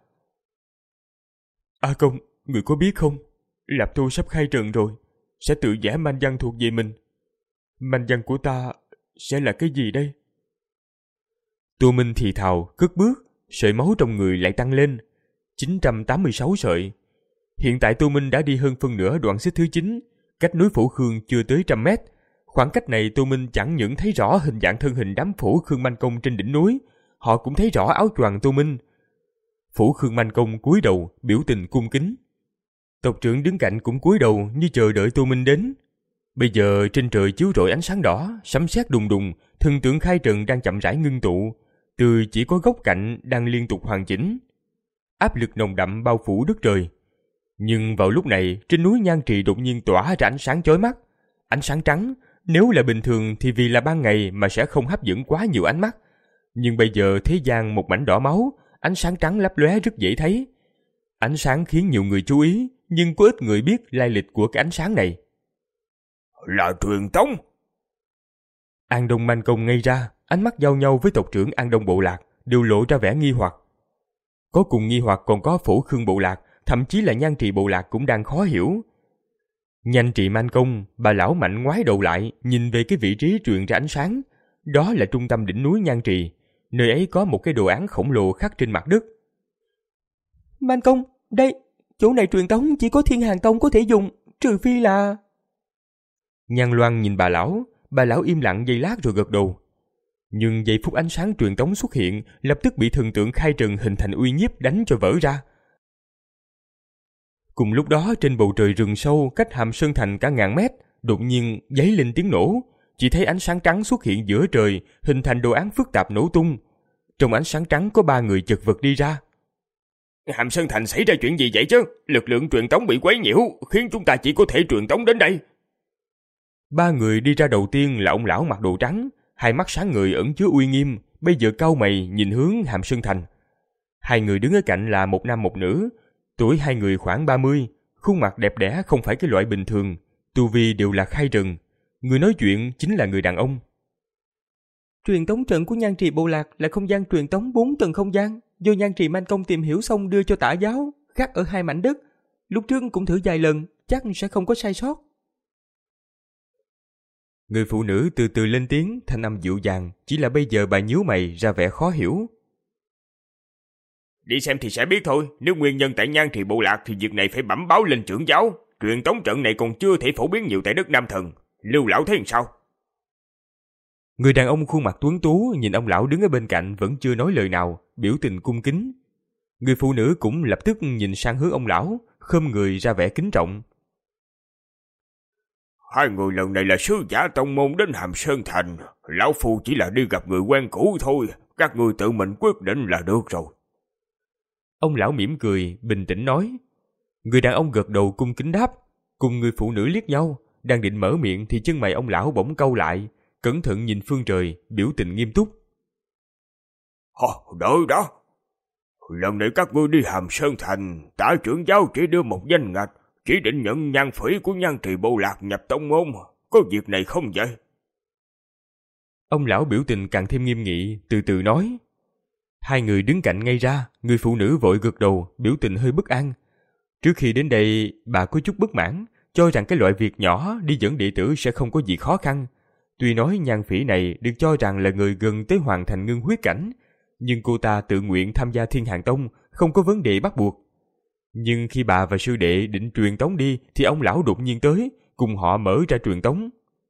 A Công, người có biết không? Lạp Thu sắp khai trần rồi, sẽ tự vẽ manh văn thuộc về mình. Manh văn của ta sẽ là cái gì đây? Tô Minh thì thào, cất bước, sợi máu trong người lại tăng lên, chín trăm tám mươi sáu sợi. Hiện tại Tô Minh đã đi hơn phân nửa đoạn xích thứ chín, cách núi Phổ Khương chưa tới trăm mét. Khoảng cách này Tô Minh chẳng những thấy rõ hình dạng thân hình đám Phổ Khương Manh Công trên đỉnh núi, họ cũng thấy rõ áo choàng Tô Minh. Phổ Khương Manh Công cúi đầu, biểu tình cung kính. Tộc trưởng đứng cạnh cũng cúi đầu như chờ đợi Tô Minh đến. Bây giờ trên trời chiếu rọi ánh sáng đỏ, sấm sét đùng đùng, thần tượng khai trần đang chậm rãi ngưng tụ, từ chỉ có góc cạnh đang liên tục hoàn chỉnh. Áp lực nồng đậm bao phủ đất trời. Nhưng vào lúc này, trên núi Nhan Trì đột nhiên tỏa ra ánh sáng chói mắt. Ánh sáng trắng, nếu là bình thường thì vì là ban ngày mà sẽ không hấp dẫn quá nhiều ánh mắt. Nhưng bây giờ thế gian một mảnh đỏ máu, ánh sáng trắng lấp lóe rất dễ thấy. Ánh sáng khiến nhiều người chú ý, nhưng có ít người biết lai lịch của cái ánh sáng này. Là truyền tống. An Đông Manh Công ngây ra, ánh mắt giao nhau với tộc trưởng An Đông Bộ Lạc, đều lộ ra vẻ nghi hoặc. Có cùng nghi hoặc còn có Phổ Khương Bộ Lạc, thậm chí là Nhan Trì Bộ Lạc cũng đang khó hiểu. Nhan Trì Manh Công, bà lão mạnh ngoái đầu lại, nhìn về cái vị trí truyền ra ánh sáng. Đó là trung tâm đỉnh núi Nhan Trì, nơi ấy có một cái đồ án khổng lồ khắc trên mặt đất. Manh Công, đây, chỗ này truyền tống chỉ có Thiên Hàn Tông có thể dùng, trừ phi là... Nhan Loan nhìn bà lão, bà lão im lặng giây lát rồi gật đầu. Nhưng giây phút ánh sáng truyền tống xuất hiện, lập tức bị thần tượng khai trần hình thành uy nhiếp đánh cho vỡ ra. Cùng lúc đó trên bầu trời rừng sâu cách Hàm Sơn Thành cả ngàn mét, đột nhiên giấy lên tiếng nổ. Chỉ thấy ánh sáng trắng xuất hiện giữa trời, hình thành đồ án phức tạp nổ tung. Trong ánh sáng trắng có ba người chật vật đi ra. Hàm Sơn Thành xảy ra chuyện gì vậy chứ? Lực lượng truyền tống bị quấy nhiễu, khiến chúng ta chỉ có thể truyền tống đến đây. Ba người đi ra đầu tiên là ông lão mặc đồ trắng, hai mắt sáng ngời ẩn chứa uy nghiêm, bây giờ cau mày nhìn hướng Hàm Sơn Thành. Hai người đứng ở cạnh là một nam một nữ, tuổi hai người khoảng ba mươi, khuôn mặt đẹp đẽ không phải cái loại bình thường, tu vi đều là khai trần. Người nói chuyện chính là người đàn ông. Truyền tống trận của Nhan Trì Bộ Lạc là không gian truyền tống bốn tầng không gian, do Nhan Trì Manh Công tìm hiểu xong đưa cho Tả Giáo, khắc ở hai mảnh đất. Lúc trước cũng thử vài lần, chắc sẽ không có sai sót. Người phụ nữ từ từ lên tiếng, thanh âm dịu dàng, chỉ là bây giờ bà nhíu mày ra vẻ khó hiểu. Đi xem thì sẽ biết thôi, nếu nguyên nhân tại Nhan Trì Bộ Lạc thì việc này phải bẩm báo lên trưởng giáo. Truyền tống trận này còn chưa thể phổ biến nhiều tại đất Nam Thần. Lưu lão thấy sao? Người đàn ông khuôn mặt tuấn tú nhìn ông lão đứng ở bên cạnh vẫn chưa nói lời nào, biểu tình cung kính. Người phụ nữ cũng lập tức nhìn sang hướng ông lão, khom người ra vẻ kính trọng. Hai người lần này là sứ giả tông môn đến Hàm Sơn Thành. Lão phu chỉ là đi gặp người quen cũ thôi. Các người tự mình quyết định là được rồi. Ông lão mỉm cười, bình tĩnh nói. Người đàn ông gật đầu cung kính đáp. Cùng người phụ nữ liếc nhau, đang định mở miệng thì chân mày ông lão bỗng cau lại, cẩn thận nhìn phương trời, biểu tình nghiêm túc. Hò, đợi đó. Lần này các ngươi đi Hàm Sơn Thành, tả trưởng giáo chỉ đưa một danh ngạch, chỉ định nhận nhan phỉ của Nhan Trì Bộ Lạc nhập tông môn. Có việc này không vậy? Ông lão biểu tình càng thêm nghiêm nghị, từ từ nói. Hai người đứng cạnh ngay ra, người phụ nữ vội gật đầu, biểu tình hơi bất an. Trước khi đến đây, bà có chút bất mãn, cho rằng cái loại việc nhỏ đi dẫn đệ tử sẽ không có gì khó khăn. Tuy nói Nhan Phỉ này được cho rằng là người gần tới hoàn thành ngưng huyết cảnh, nhưng cô ta tự nguyện tham gia Thiên Hàng Tông, không có vấn đề bắt buộc. Nhưng khi bà và sư đệ định truyền tống đi thì ông lão đột nhiên tới, cùng họ mở ra truyền tống.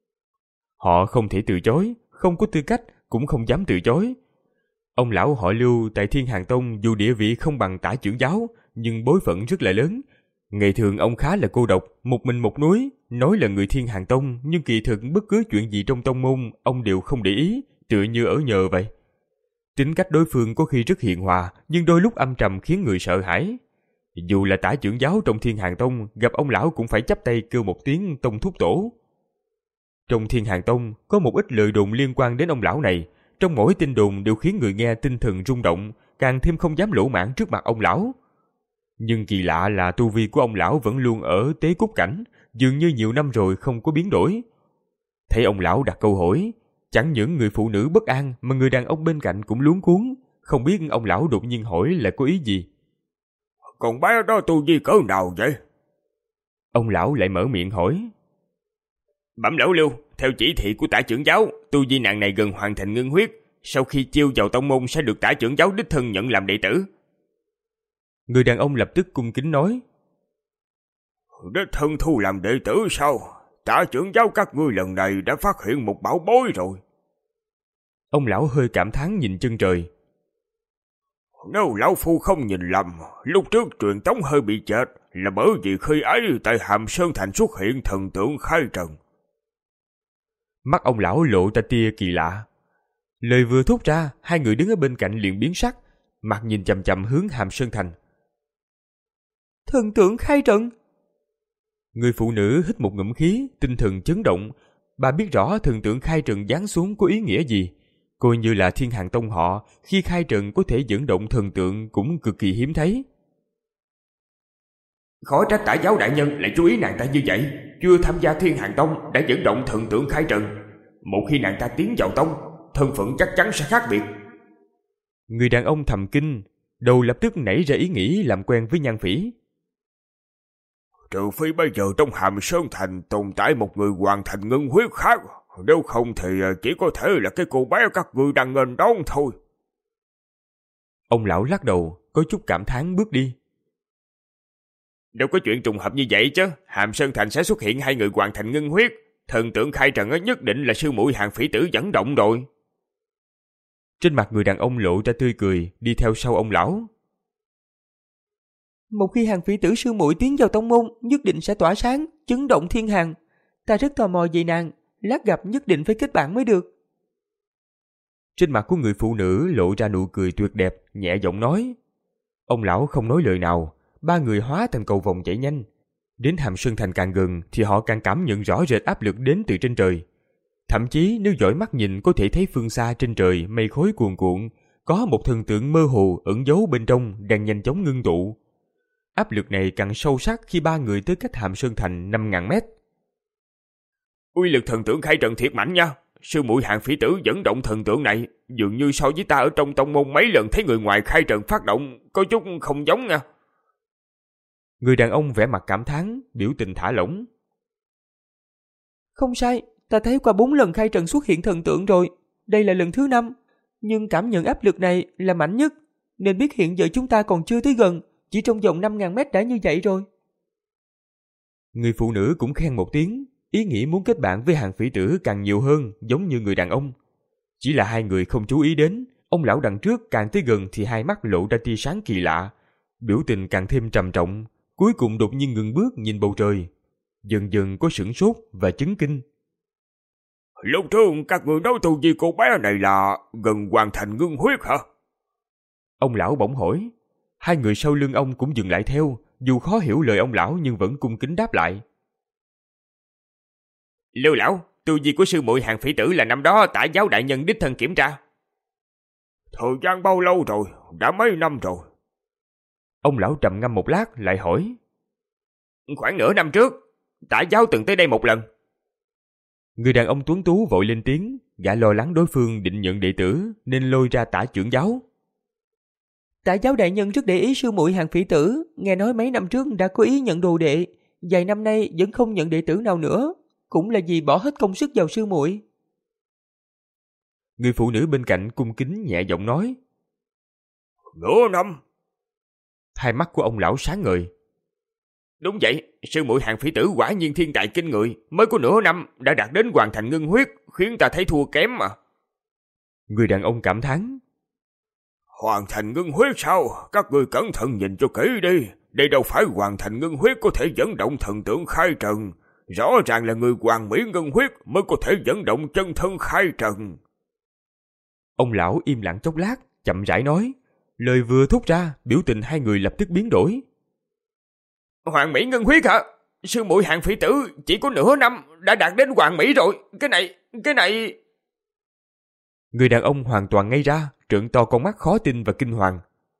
Họ không thể từ chối, không có tư cách, cũng không dám từ chối. Ông lão họ Lưu tại Thiên Hàng Tông dù địa vị không bằng tả trưởng giáo, nhưng bối phận rất là lớn. Ngày thường ông khá là cô độc, một mình một núi, nói là người Thiên Hàng Tông, nhưng kỳ thực bất cứ chuyện gì trong tông môn ông đều không để ý, tựa như ở nhờ vậy. Tính cách đối phương có khi rất hiền hòa, nhưng đôi lúc âm trầm khiến người sợ hãi. Dù là tả trưởng giáo trong Thiên Hàng Tông, gặp ông lão cũng phải chắp tay kêu một tiếng tông thúc tổ. Trong Thiên Hàng Tông có một ít lời đồn liên quan đến ông lão này, trong mỗi tin đồn đều khiến người nghe tinh thần rung động, càng thêm không dám lỗ mãng trước mặt ông lão. Nhưng kỳ lạ là tu vi của ông lão vẫn luôn ở tế cúc cảnh, dường như nhiều năm rồi không có biến đổi. Thấy ông lão đặt câu hỏi, chẳng những người phụ nữ bất an mà người đàn ông bên cạnh cũng luống cuống, không biết ông lão đột nhiên hỏi là có ý gì. Còn bé đó tu vi cỡ nào vậy? Ông lão lại mở miệng hỏi. Bẩm lão Lưu, theo chỉ thị của tả trưởng giáo, tu vi nàng này gần hoàn thành ngưng huyết, sau khi chiêu vào tông môn sẽ được tả trưởng giáo đích thân nhận làm đệ tử. Người đàn ông lập tức cung kính nói. Đích thân thu làm đệ tử sao? Tả trưởng giáo các ngươi lần này đã phát hiện một bảo bối rồi. Ông lão hơi cảm thán nhìn chân trời. Nếu lão phu không nhìn lầm, lúc trước truyền tống hơi bị chết là bởi vì khi ấy tại Hàm Sơn Thành xuất hiện thần tượng khai trần. Mắt ông lão lộ ra tia kỳ lạ. Lời vừa thốt ra, hai người đứng ở bên cạnh liền biến sắc, mặt nhìn chằm chằm hướng Hàm Sơn Thành. Thần tượng khai trần. Người phụ nữ hít một ngụm khí, tinh thần chấn động. Bà biết rõ thần tượng khai trần giáng xuống có ý nghĩa gì. Coi như là Thiên Hàng Tông họ, khi khai trần có thể dẫn động thần tượng cũng cực kỳ hiếm thấy. Khó trách tả giáo đại nhân lại chú ý nàng ta như vậy. Chưa tham gia Thiên Hàng Tông đã dẫn động thần tượng khai trần. Một khi nàng ta tiến vào tông, thân phận chắc chắn sẽ khác biệt. Người đàn ông thầm kinh, đầu lập tức nảy ra ý nghĩ làm quen với Nhan Phỉ. Trừ phi bây giờ trong Hàm Sơn Thành tồn tại một người hoàn thành ngưng huyết khác, nếu không thì chỉ có thể là cái cô bé các ngươi đang nghênh đón thôi. Ông lão lắc đầu, có chút cảm thán bước đi. Đâu có chuyện trùng hợp như vậy chứ. Hàm Sơn Thành sẽ xuất hiện hai người hoàn thành ngưng huyết. Thần tượng khai trần nhất định là sư muội Hàng Phỉ Tử dẫn động rồi. Trên mặt người đàn ông lộ ra tươi cười, đi theo sau ông lão. Một khi Hàng Phỉ Tử sư muội tiến vào tông môn, nhất định sẽ tỏa sáng, chấn động thiên hàng. Ta rất tò mò về nàng, lát gặp nhất định phải kết bạn mới được. Trên mặt của người phụ nữ lộ ra nụ cười tuyệt đẹp, nhẹ giọng nói. Ông lão không nói lời nào, ba người hóa thành cầu vồng chạy nhanh. Đến Hàm Sơn Thành càng gần thì họ càng cảm nhận rõ rệt áp lực đến từ trên trời. Thậm chí nếu dõi mắt nhìn có thể thấy phương xa trên trời mây khói cuồn cuộn, có một thần tượng mơ hồ ẩn giấu bên trong đang nhanh chóng ngưng tụ. Áp lực này càng sâu sắc khi ba người tới cách Hàm Sơn Thành năm ngàn mét. Uy lực thần tượng khai trần thiệt mạnh nha. Sư muội Hàng Phỉ Tử dẫn động thần tượng này dường như so với ta ở trong tông môn mấy lần thấy người ngoài khai trần phát động có chút không giống nha. Người đàn ông vẻ mặt cảm thán, biểu tình thả lỏng. Không sai, ta thấy qua bốn lần khai trần xuất hiện thần tượng rồi. Đây là lần thứ năm. Nhưng cảm nhận áp lực này là mạnh nhất. Nên biết hiện giờ chúng ta còn chưa tới gần. Chỉ trong vòng năm ngàn mét đã như vậy rồi. Người phụ nữ cũng khen một tiếng. Ý nghĩ muốn kết bạn với Hàng Phỉ Tử càng nhiều hơn, giống như người đàn ông. Chỉ là hai người không chú ý đến, ông lão đằng trước càng tới gần thì hai mắt lộ ra tia sáng kỳ lạ, biểu tình càng thêm trầm trọng, cuối cùng đột nhiên ngừng bước nhìn bầu trời, dần dần có sửng sốt và chấn kinh. Lúc trước các người nói tu vi cô bé này là gần hoàn thành ngưng huyết hả? Ông lão bỗng hỏi. Hai người sau lưng ông cũng dừng lại theo, dù khó hiểu lời ông lão nhưng vẫn cung kính đáp lại. Lưu lão, tu vi của sư muội Hàng Phỉ Tử là năm đó Tả giáo đại nhân đích thân kiểm tra. Thời gian bao lâu rồi? Đã mấy năm rồi. Ông lão trầm ngâm một lát lại hỏi. Khoảng nửa năm trước, Tả giáo từng tới đây một lần. Người đàn ông tuấn tú vội lên tiếng, gã lo lắng đối phương định nhận đệ tử nên lôi ra Tả trưởng giáo. Tả giáo đại nhân rất để ý sư muội Hàng Phỉ Tử, nghe nói mấy năm trước đã có ý nhận đồ đệ, vài năm nay vẫn không nhận đệ tử nào nữa, cũng là vì bỏ hết công sức vào sư muội. Người phụ nữ bên cạnh cung kính nhẹ giọng nói. Nửa năm. Hai mắt của ông lão sáng ngời. Đúng vậy, sư muội Hàng Phỉ Tử quả nhiên thiên tài kinh người, mới có nửa năm đã đạt đến hoàn thành ngưng huyết, khiến ta thấy thua kém mà. Người đàn ông cảm thán. Hoàn thành ngưng huyết sao? Các ngươi cẩn thận nhìn cho kỹ đi, đây đâu phải hoàn thành ngưng huyết có thể dẫn động thần tượng khai trần, rõ ràng là người hoàn mỹ ngưng huyết mới có thể dẫn động chân thân khai trần. Ông lão im lặng chốc lát, chậm rãi nói, lời vừa thốt ra, biểu tình hai người lập tức biến đổi. Hoàn mỹ ngưng huyết hả? Sư muội Hàng Phỉ Tử chỉ có nửa năm đã đạt đến hoàn mỹ rồi, cái này, cái này... Người đàn ông hoàn toàn ngây ra, trợn to con mắt khó tin và kinh hoàng.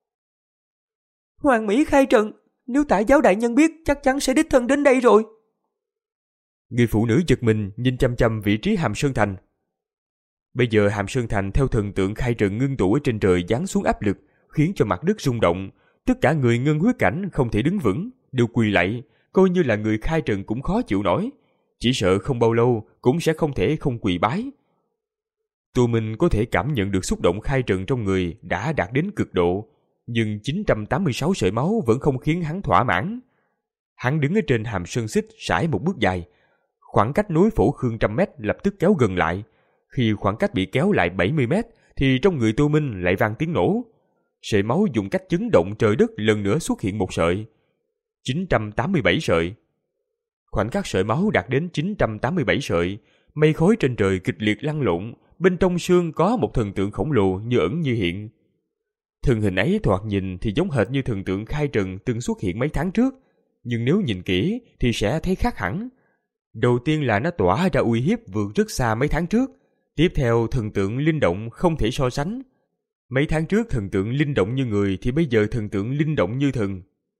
Hoàn mỹ khai trần, nếu Tả giáo đại nhân biết chắc chắn sẽ đích thân đến đây rồi. Người phụ nữ giật mình nhìn chăm chăm vị trí Hàm Sơn Thành. Bây giờ Hàm Sơn Thành theo thần tượng khai trần ngưng tụ ở trên trời giáng xuống áp lực, khiến cho mặt đất rung động. Tất cả người ngưng huyết cảnh không thể đứng vững, đều quỳ lạy, coi như là người khai trần cũng khó chịu nổi. Chỉ sợ không bao lâu cũng sẽ không thể không quỳ bái. Tô Minh có thể cảm nhận được xúc động khai trần trong người đã đạt đến cực độ, nhưng chín trăm tám mươi sáu sợi máu vẫn không khiến hắn thỏa mãn. Hắn đứng ở trên Hàm Sơn Xích sải một bước dài, khoảng cách núi Phổ Khương trăm mét lập tức kéo gần lại. Khi khoảng cách bị kéo lại bảy mươi mét thì trong người Tô Minh lại vang tiếng nổ. Sợi máu dùng cách chấn động trời đất lần nữa xuất hiện một sợi. chín trăm tám mươi bảy sợi. Khoảnh khắc sợi máu đạt đến chín trăm tám mươi bảy sợi, mây khói trên trời kịch liệt lăn lộn, bên trong sương có một thần tượng khổng lồ như ẩn như hiện. Thân hình ấy thoạt nhìn thì giống hệt như thần tượng khai trần từng xuất hiện mấy tháng trước, nhưng nếu nhìn kỹ thì sẽ thấy khác hẳn. Đầu tiên là nó tỏa ra uy hiếp vượt rất xa mấy tháng trước, tiếp theo thần tượng linh động không thể so sánh. Mấy tháng trước thần tượng linh động như người thì bây giờ thần tượng linh động như thần.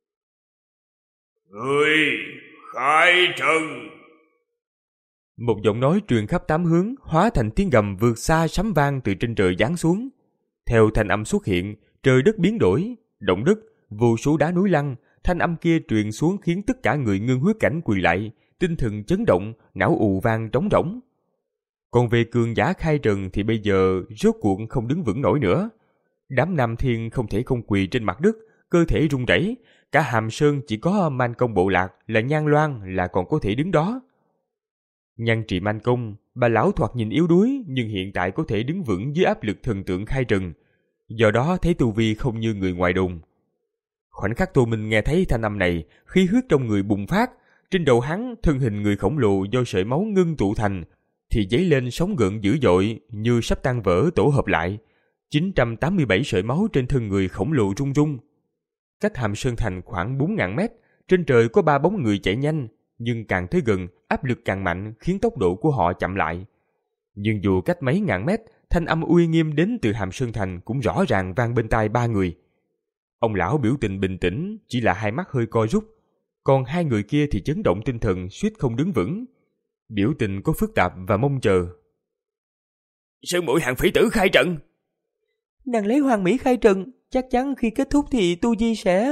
Người khai trần. Một giọng nói truyền khắp tám hướng, hóa thành tiếng gầm vượt xa sấm vang từ trên trời giáng xuống. Theo thanh âm xuất hiện, trời đất biến đổi, động đất, vô số đá núi lăn, thanh âm kia truyền xuống khiến tất cả người ngưng huyết cảnh quỳ lại, tinh thần chấn động, não ù vang trống rỗng. Còn về cường giả khai trần thì bây giờ rốt cuộc không đứng vững nổi nữa. Đám nam thiên không thể không quỳ trên mặt đất, cơ thể run rẩy. Cả Hàm Sơn chỉ có Man Công bộ lạc là Nhan Loan là còn có thể đứng đó. Nhan Trì Man Công, bà lão thoạt nhìn yếu đuối nhưng hiện tại có thể đứng vững dưới áp lực thần tượng khai trần. Do đó thấy tu vi không như người ngoài đồn. Khoảnh khắc Tô Minh nghe thấy thanh âm này, khí huyết trong người bùng phát. Trên đầu hắn, thân hình người khổng lồ do sợi máu ngưng tụ thành thì dấy lên sóng gợn dữ dội như sắp tan vỡ tổ hợp lại. chín trăm tám mươi bảy sợi máu trên thân người khổng lồ rung rung. Cách Hàm Sơn Thành khoảng bốn nghìn mét, trên trời có ba bóng người chạy nhanh, nhưng càng tới gần, áp lực càng mạnh khiến tốc độ của họ chậm lại. Nhưng dù cách mấy ngàn mét, thanh âm uy nghiêm đến từ Hàm Sơn Thành cũng rõ ràng vang bên tai ba người. Ông lão biểu tình bình tĩnh, chỉ là hai mắt hơi co rút, còn hai người kia thì chấn động tinh thần suýt không đứng vững. Biểu tình có phức tạp và mong chờ. Sư muội Hàng Phỉ Tử khai trận. Nàng lấy hoàn mỹ khai trần, chắc chắn khi kết thúc thì tu vi sẽ...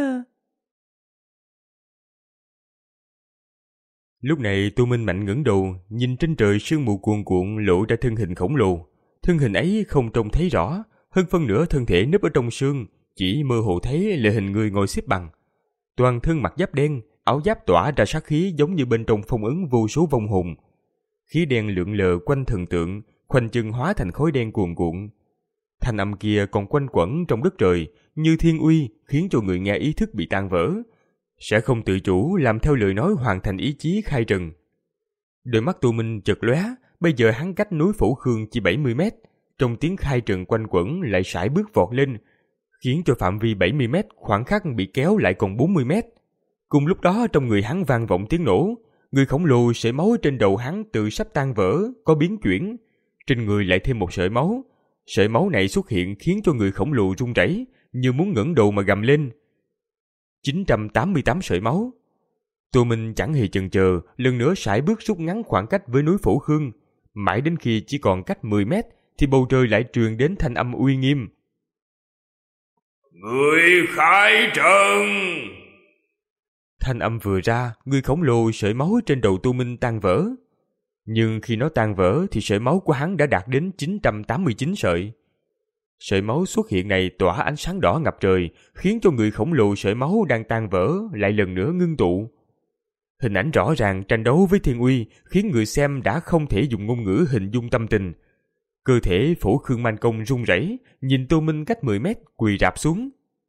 Lúc này Tô Minh Mạnh ngẩng đầu, nhìn trên trời sương mù cuồn cuộn lộ ra thân hình khổng lồ. Thân hình ấy không trông thấy rõ, hơn phân nửa thân thể núp ở trong sương, chỉ mơ hồ thấy là hình người ngồi xếp bằng. Toàn thân mặc giáp đen, áo giáp tỏa ra sát khí giống như bên trong phong ấn vô số vong hồn. Khí đen lượn lờ quanh thần tượng, khoanh chân hóa thành khói đen cuồn cuộn. Thanh âm kia còn quanh quẩn trong đất trời như thiên uy, khiến cho người nghe ý thức bị tan vỡ, sẽ không tự chủ làm theo lời nói hoàn thành ý chí khai trần. Đôi mắt Tô Minh chợt lóe, bây giờ hắn cách núi Phổ Khương chỉ bảy mươi mét, trong tiếng khai trần quanh quẩn lại sải bước vọt lên, khiến cho phạm vi bảy mươi mét khoảng khắc bị kéo lại còn bốn mươi mét. Cùng lúc đó trong người hắn vang vọng tiếng nổ, người khổng lồ sợi máu trên đầu hắn tự sắp tan vỡ, có biến chuyển, trên người lại thêm một sợi máu. Sợi máu này xuất hiện khiến cho người khổng lồ run rẩy, như muốn ngẩng đầu mà gầm lên. chín trăm tám mươi tám sợi máu. Tô Minh chẳng hề chần chờ, lần nữa sải bước rút ngắn khoảng cách với núi Phổ Khương, mãi đến khi chỉ còn cách mười mét thì bầu trời lại truyền đến thanh âm uy nghiêm. Người khai trần! Thanh âm vừa ra, người khổng lồ sợi máu trên đầu Tô Minh tan vỡ. Nhưng khi nó tan vỡ thì sợi máu của hắn đã đạt đến chín trăm tám mươi chín sợi. Sợi máu xuất hiện này tỏa ánh sáng đỏ ngập trời, khiến cho người khổng lồ sợi máu đang tan vỡ lại lần nữa ngưng tụ. Hình ảnh rõ ràng tranh đấu với thiên uy, khiến người xem đã không thể dùng ngôn ngữ hình dung tâm tình. Cơ thể Phổ Khương Man Công run rẩy, nhìn Tô Minh cách mười mét quỳ rạp xuống.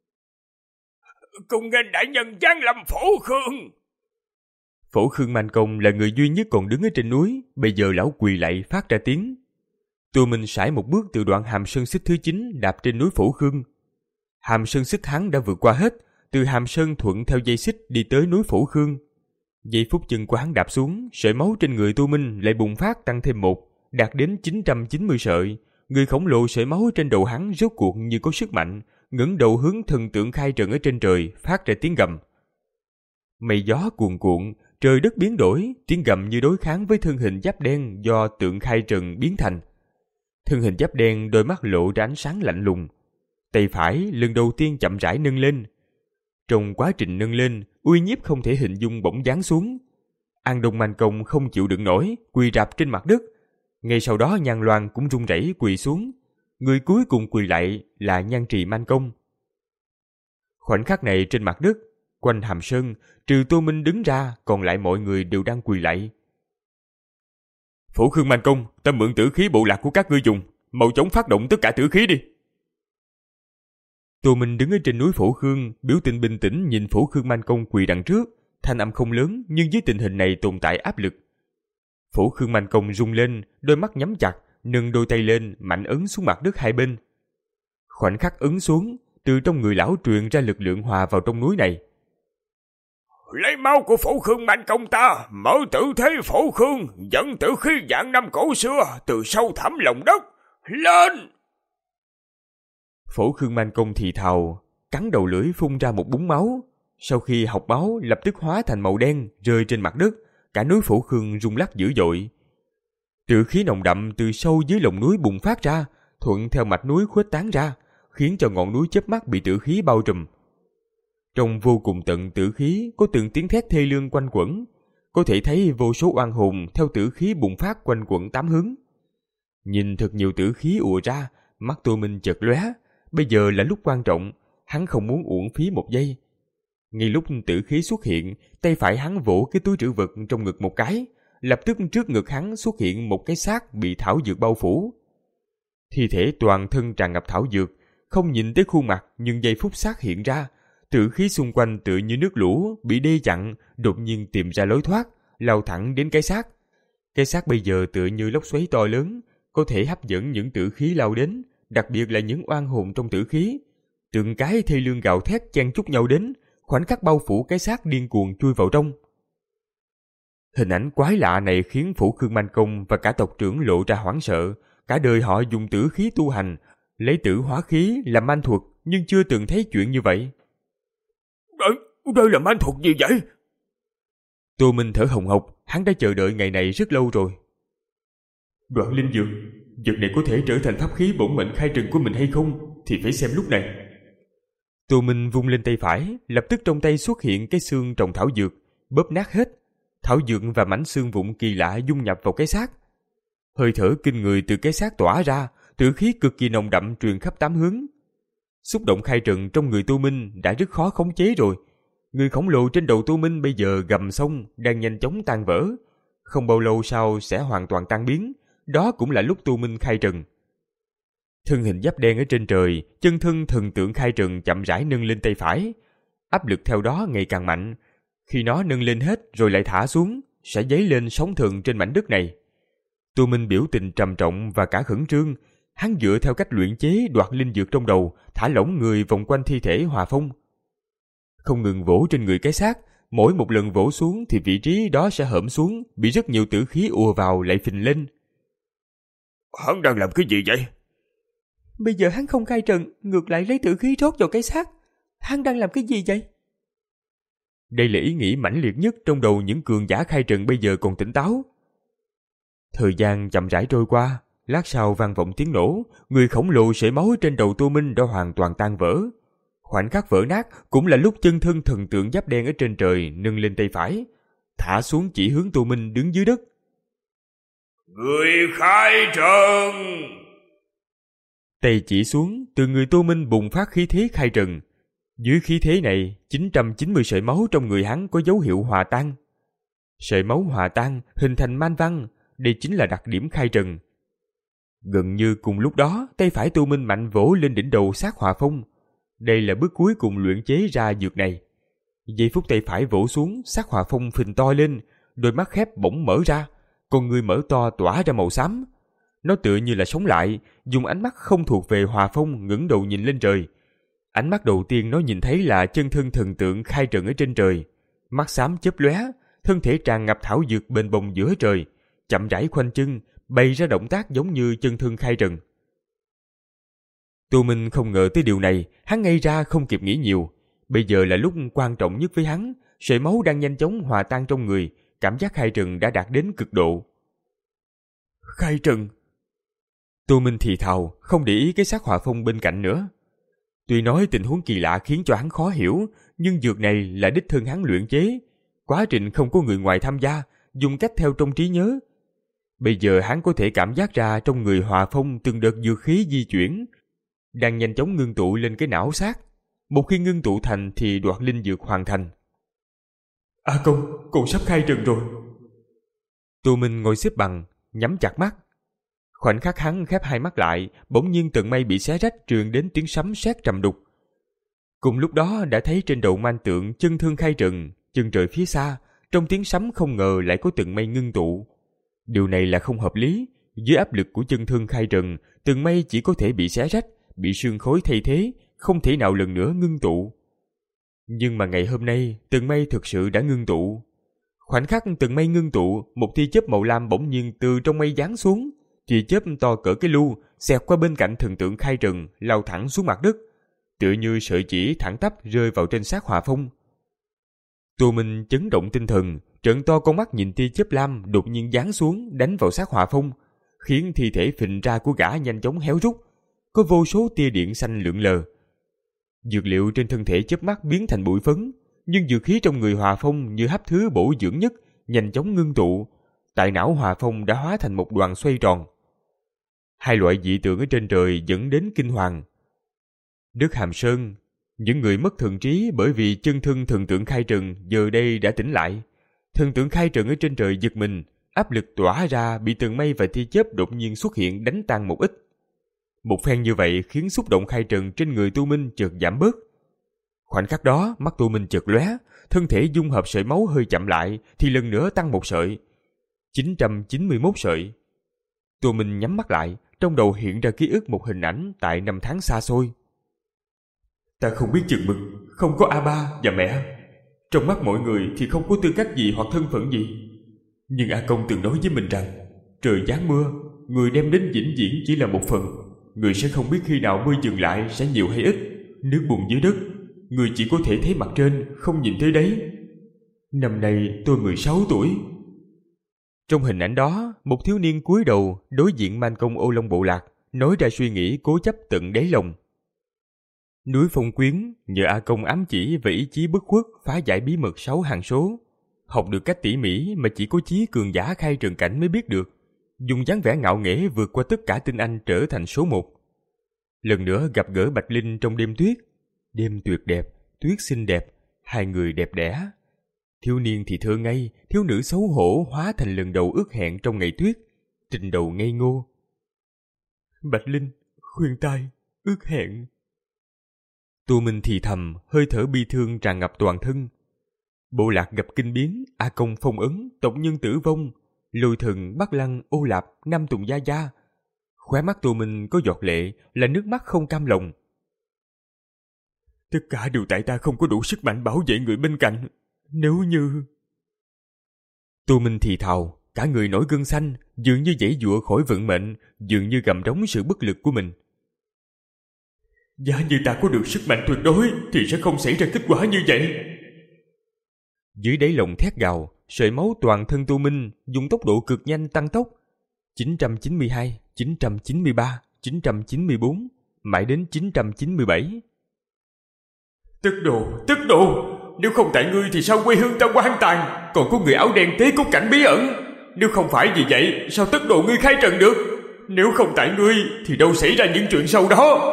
Cùng nghênh đại nhân giáng lâm Phổ Khương! Phổ Khương Man Công là người duy nhất còn đứng ở trên núi, bây giờ lão quỳ lạy phát ra tiếng. Tô Minh sải một bước từ đoạn hàm sơn xích thứ chín đạp trên núi Phổ Khương. Hàm sơn xích hắn đã vượt qua hết, từ hàm sơn thuận theo dây xích đi tới núi Phổ Khương. Giây phút chân của hắn đạp xuống, sợi máu trên người Tô Minh lại bùng phát tăng thêm một, đạt đến chín trăm chín mươi sợi. Người khổng lồ sợi máu trên đầu hắn rốt cuộc như có sức mạnh, ngẩng đầu hướng thần tượng khai trần ở trên trời, phát ra tiếng gầm. Mây gió cuồn cuộn, trời đất biến đổi, tiếng gầm như đối kháng với thân hình giáp đen do tượng khai trần biến thành. Thân hình giáp đen đôi mắt lộ ra ánh sáng lạnh lùng, tay phải lần đầu tiên chậm rãi nâng lên. Trong quá trình nâng lên, uy nhiếp không thể hình dung bỗng giáng xuống. An Đông Man Công không chịu đựng nổi, quỳ rạp trên mặt đất. Ngay sau đó Nhan Loan cũng run rẩy quỳ xuống. Người cuối cùng quỳ lại là Nhan Trì Man Công. Khoảnh khắc này trên mặt đất, quanh hàm sơn, trừ Tô Minh đứng ra, còn lại mọi người đều đang quỳ lạy. Phổ Khương Man Công, ta mượn tử khí bộ lạc của các ngươi dùng, mau chóng phát động tất cả tử khí đi. Tô Minh đứng ở trên núi Phổ Khương, biểu tình bình tĩnh nhìn Phổ Khương Man Công quỳ đằng trước, thanh âm không lớn nhưng dưới tình hình này tồn tại áp lực. Phổ Khương Man Công rung lên, đôi mắt nhắm chặt, nâng đôi tay lên, mạnh ấn xuống mặt đất hai bên. Khoảnh khắc ấn xuống, từ trong người lão truyền ra lực lượng hòa vào trong núi này. Lấy máu của Phổ Khương Man Công ta, mở tử thế Phổ Khương, dẫn tử khí vạn năm cổ xưa từ sâu thẳm lòng đất lên. Phổ Khương Man Công thì thào, cắn đầu lưỡi phun ra một búng máu. Sau khi học máu lập tức hóa thành màu đen rơi trên mặt đất, cả núi Phổ Khương rung lắc dữ dội. Tử khí nồng đậm từ sâu dưới lòng núi bùng phát ra, thuận theo mạch núi khuếch tán ra, khiến cho ngọn núi chớp mắt bị tử khí bao trùm. Trong vô cùng tận tử khí có từng tiếng thét thê lương quanh quẩn, có thể thấy vô số oan hồn theo tử khí bùng phát quanh quẩn tám hướng. Nhìn thật nhiều tử khí ùa ra, mắt Tô Minh chợt lóe, bây giờ là lúc quan trọng, hắn không muốn uổng phí một giây. Ngay lúc tử khí xuất hiện, tay phải hắn vỗ cái túi trữ vật trong ngực một cái, lập tức trước ngực hắn xuất hiện một cái xác bị thảo dược bao phủ. Thi thể toàn thân tràn ngập thảo dược, không nhìn tới khuôn mặt nhưng giây phút xác hiện ra, tử khí xung quanh tựa như nước lũ bị đê chặn, đột nhiên tìm ra lối thoát, lao thẳng đến cái xác. Cái xác bây giờ tựa như lốc xoáy to lớn, có thể hấp dẫn những tử khí lao đến, đặc biệt là những oan hồn trong tử khí. Từng cái thê lương gào thét chen chúc nhau đến, khoảnh khắc bao phủ cái xác điên cuồng chui vào trong. Hình ảnh quái lạ này khiến Phổ Khương Man Công và cả tộc trưởng lộ ra hoảng sợ. Cả đời họ dùng tử khí tu hành, lấy tử hóa khí làm man thuật, nhưng chưa từng thấy chuyện như vậy. Đây, đây là man thuật gì vậy? Tô Minh thở hồng hộc, hắn đã chờ đợi ngày này rất lâu rồi. Đoạn linh dược, vật này có thể trở thành pháp khí bổn mệnh khai trần của mình hay không, thì phải xem lúc này. Tô Minh vung lên tay phải, lập tức trong tay xuất hiện cái xương trồng thảo dược, bóp nát hết. Thảo dược và mảnh xương vụn kỳ lạ dung nhập vào cái xác. Hơi thở kinh người từ cái xác tỏa ra, tử khí cực kỳ nồng đậm truyền khắp tám hướng. Xúc động khai trần trong người Tô Minh đã rất khó khống chế rồi. Người khổng lồ trên đầu Tô Minh bây giờ gầm xong, đang nhanh chóng tan vỡ. Không bao lâu sau sẽ hoàn toàn tan biến, đó cũng là lúc tu minh khai trần. Thân hình giáp đen ở trên trời, chân thân thần tượng khai trần chậm rãi nâng lên tay phải. Áp lực theo đó ngày càng mạnh. Khi nó nâng lên hết rồi lại thả xuống, sẽ dấy lên sóng thần trên mảnh đất này. Tu Minh biểu tình trầm trọng và cả khẩn trương. Hắn dựa theo cách luyện chế đoạt linh dược trong đầu, thả lỏng người vòng quanh thi thể Hòa Phong. Không ngừng vỗ trên người cái xác, mỗi một lần vỗ xuống thì vị trí đó sẽ hõm xuống, bị rất nhiều tử khí ùa vào lại phình lên. Hắn đang làm cái gì vậy? Bây giờ hắn không khai trần, ngược lại lấy tử khí rót vào cái xác. Hắn đang làm cái gì vậy? Đây là ý nghĩ mãnh liệt nhất trong đầu những cường giả khai trần bây giờ còn tỉnh táo. Thời gian chậm rãi trôi qua, lát sau vang vọng tiếng nổ, người khổng lồ sợi máu trên đầu Tu Minh đã hoàn toàn tan vỡ. Khoảnh khắc vỡ nát cũng là lúc chân thân thần tượng giáp đen ở trên trời nâng lên tay phải, thả xuống chỉ hướng Tu Minh đứng dưới đất. Người khai trần! Tay chỉ xuống, từ người Tu Minh bùng phát khí thế khai trần. Dưới khí thế này, chín trăm chín mươi sợi máu trong người hắn có dấu hiệu hòa tan. Sợi máu hòa tan hình thành man văn, đây chính là đặc điểm khai trần. Gần như cùng lúc đó, tay phải Tu Minh mạnh vỗ lên đỉnh đầu xác Hòa Phong. Đây là bước cuối cùng luyện chế ra dược này. Giây phút tay phải vỗ xuống, xác Hòa Phong phình to lên, đôi mắt khép bỗng mở ra, con người mở to tỏa ra màu xám. Nó tựa như là sống lại, dùng ánh mắt không thuộc về Hòa Phong ngẩng đầu nhìn lên trời. Ánh mắt đầu tiên nó nhìn thấy là chân thân thần tượng khai trần ở trên trời. Mắt xám chớp lóe, thân thể tràn ngập thảo dược bền bồng giữa trời, chậm rãi khoanh chân, bày ra động tác giống như chân thân khai trần. Tu Minh không ngờ tới điều này, hắn ngây ra không kịp nghĩ nhiều. Bây giờ là lúc quan trọng nhất với hắn, sợi máu đang nhanh chóng hòa tan trong người, cảm giác khai trần đã đạt đến cực độ. Khai trần! Tu Minh thì thào, không để ý cái xác Hòa Phong bên cạnh nữa. Tuy nói tình huống kỳ lạ khiến cho hắn khó hiểu, nhưng dược này là đích thân hắn luyện chế. Quá trình không có người ngoài tham gia, dùng cách theo trong trí nhớ. Bây giờ hắn có thể cảm giác ra trong người Hòa Phong từng đợt dược khí di chuyển, đang nhanh chóng ngưng tụ lên cái não xác. Một khi ngưng tụ thành thì đoạt linh dược hoàn thành. A Công, cậu sắp khai trần rồi. Tu Minh ngồi xếp bằng, nhắm chặt mắt. Khoảnh khắc hắn khép hai mắt lại, bỗng nhiên tầng mây bị xé rách truyền đến tiếng sấm sét trầm đục. Cùng lúc đó đã thấy trên đầu man tượng chân thương khai trần, chân trời phía xa, trong tiếng sấm không ngờ lại có tầng mây ngưng tụ. Điều này là không hợp lý, dưới áp lực của chân thương khai trần, tầng mây chỉ có thể bị xé rách, bị sương khói thay thế, không thể nào lần nữa ngưng tụ. Nhưng mà ngày hôm nay, tầng mây thực sự đã ngưng tụ. Khoảnh khắc tầng mây ngưng tụ, một tia chớp màu lam bỗng nhiên từ trong mây giáng xuống. Tia chớp to cỡ cái lu, xẹt qua bên cạnh thần tượng khai trần, lao thẳng xuống mặt đất, tựa như sợi chỉ thẳng tắp rơi vào trên xác Hòa Phong. Tu Minh chấn động tinh thần, trợn to con mắt nhìn tia chớp lam đột nhiên giáng xuống đánh vào xác Hòa Phong, khiến thi thể phình ra của gã nhanh chóng héo rút, có vô số tia điện xanh lượn lờ. Dược liệu trên thân thể chớp mắt biến thành bụi phấn, nhưng dược khí trong người Hòa Phong như hấp thứ bổ dưỡng nhất, nhanh chóng ngưng tụ. Tại não Hòa Phong đã hóa thành một đoàn xoay tròn. Hai loại dị tượng ở trên trời dẫn đến kinh hoàng. Đất Hàm Sơn, những người mất thần trí bởi vì chân thân thần tượng khai trần giờ đây đã tỉnh lại. Thần tượng khai trần ở trên trời giật mình, áp lực tỏa ra bị tầng mây và tia chớp đột nhiên xuất hiện đánh tan một ít. Một phen như vậy khiến xúc động khai trần trên người Tu Minh chợt giảm bớt. Khoảnh khắc đó mắt Tu Minh chợt lóe, thân thể dung hợp sợi máu hơi chậm lại thì lần nữa tăng một sợi. chín trăm chín mươi mốt sợi. Tu Minh nhắm mắt lại, trong đầu hiện ra ký ức một hình ảnh tại năm tháng xa xôi. Ta không biết chừng mực, không có A Ba và mẹ. Trong mắt mọi người thì không có tư cách gì hoặc thân phận gì. Nhưng A Công từng nói với mình rằng, trời giáng mưa, người đem đến vĩnh viễn chỉ là một phần. Người sẽ không biết khi nào mưa dừng lại sẽ nhiều hay ít. Nước bùn dưới đất, người chỉ có thể thấy mặt trên, không nhìn thấy đáy. Năm nay tôi mười sáu tuổi. Trong hình ảnh đó, một thiếu niên cúi đầu đối diện man công Ô Long bộ lạc, nói ra suy nghĩ cố chấp tận đáy lòng. Núi Phong Quyến nhờ A Công ám chỉ về ý chí bất khuất phá giải bí mật sáu hàng số, học được cách tỉ mỉ mà chỉ có chí cường giả khai trần cảnh mới biết được, dùng dáng vẻ ngạo nghễ vượt qua tất cả tinh anh trở thành số một. Lần nữa gặp gỡ Bạch Linh trong đêm tuyết, đêm tuyệt đẹp, tuyết xinh đẹp, hai người đẹp đẽ. Thiếu niên thì thơ ngây, thiếu nữ xấu hổ hóa thành lần đầu ước hẹn trong ngày tuyết. trình đầu ngây ngô. Bạch Linh, khuyên tai, ước hẹn. Tô Minh thì thầm, hơi thở bi thương tràn ngập toàn thân. Bộ lạc gặp kinh biến, A Công phong ấn, tộc nhân tử vong, Lôi Thần, Bắc Lăng, Ô Lạp, Nam Tùng Gia Gia. Khóe mắt Tô Minh có giọt lệ, là nước mắt không cam lòng. Tất cả đều tại ta không có đủ sức mạnh bảo vệ người bên cạnh. Nếu như... Tô Minh thì thào, cả người nổi gân xanh, dường như giãy giụa khỏi vận mệnh, dường như gầm đóng sự bất lực của mình. Giả như ta có được sức mạnh tuyệt đối thì sẽ không xảy ra kết quả như vậy. Dưới đáy lòng thét gào, sợi máu toàn thân Tô Minh dùng tốc độ cực nhanh tăng tốc. chín trăm chín mươi hai, chín trăm chín mươi ba, chín trăm chín mươi bốn, mãi đến chín trăm chín mươi bảy. Tức đồ, tức đồ, nếu không tại ngươi thì sao quê hương ta hoang tàn, còn có người áo đen tế cốt cảnh bí ẩn. Nếu không phải vì vậy, sao tức đồ ngươi khai trần được? Nếu không tại ngươi thì đâu xảy ra những chuyện sau đó.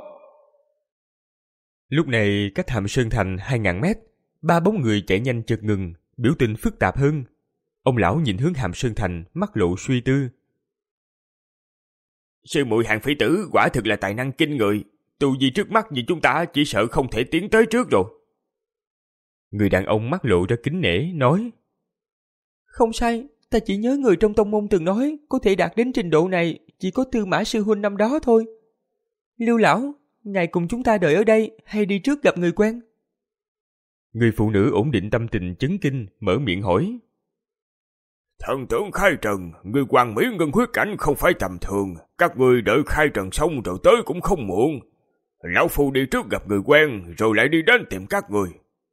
Lúc này cách Hàm Sơn Thành hai ngàn mét, ba bóng người chạy nhanh chợt ngừng, biểu tình phức tạp hơn. Ông lão nhìn hướng Hàm Sơn Thành, mắt lộ suy tư. Sư muội Hàng Phỉ Tử quả thực là tài năng kinh người, tu vi trước mắt như chúng ta chỉ sợ không thể tiến tới trước rồi. Người đàn ông mắt lộ ra kính nể, nói: Không sai, ta chỉ nhớ người trong tông môn từng nói có thể đạt đến trình độ này chỉ có Tư Mã sư huynh năm đó thôi. Lưu lão, ngài cùng chúng ta đợi ở đây hay đi trước gặp người quen? Người phụ nữ ổn định tâm tình chấn kinh, mở miệng hỏi: Thần tướng khai trần, người hoàng mỹ ngân huyết cảnh không phải tầm thường, các người đợi khai trần xong rồi tới cũng không muộn. Lão phu đi trước gặp người quen rồi lại đi đến tìm các người.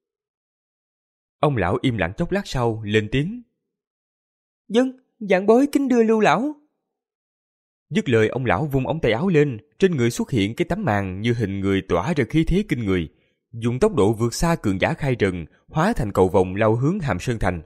Ông lão im lặng chốc lát sau lên tiếng: Dân, vạn bối kính đưa Lưu lão. Dứt lời, ông lão vung ống tay áo lên, trên người xuất hiện cái tấm màn như hình người tỏa ra khí thế kinh người, dùng tốc độ vượt xa cường giả khai trần, hóa thành cầu vồng lao hướng Hàm Sơn Thành.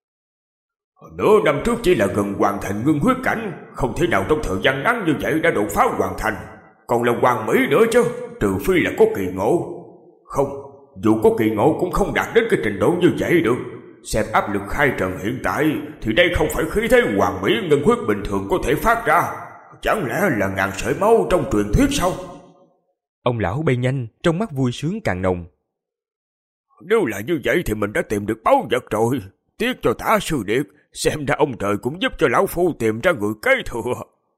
Nửa năm trước chỉ là gần hoàn thành ngưng huyết cảnh, không thể nào trong thời gian ngắn như vậy đã đột phá hoàn thành, còn là hoàn mỹ nữa chứ, trừ phi là có kỳ ngộ. Không, dù có kỳ ngộ cũng không đạt đến cái trình độ như vậy được. Xem áp lực khai trần hiện tại thì đây không phải khí thế hoàn mỹ ngân huyết bình thường có thể phát ra. Chẳng lẽ là ngàn sợi máu trong truyền thuyết sao? Ông lão bay nhanh, trong mắt vui sướng càng nồng. Nếu là như vậy thì mình đã tìm được báu vật rồi. Tiếc cho Tả Sư Điệt, xem ra ông trời cũng giúp cho lão phu tìm ra người kế thừa.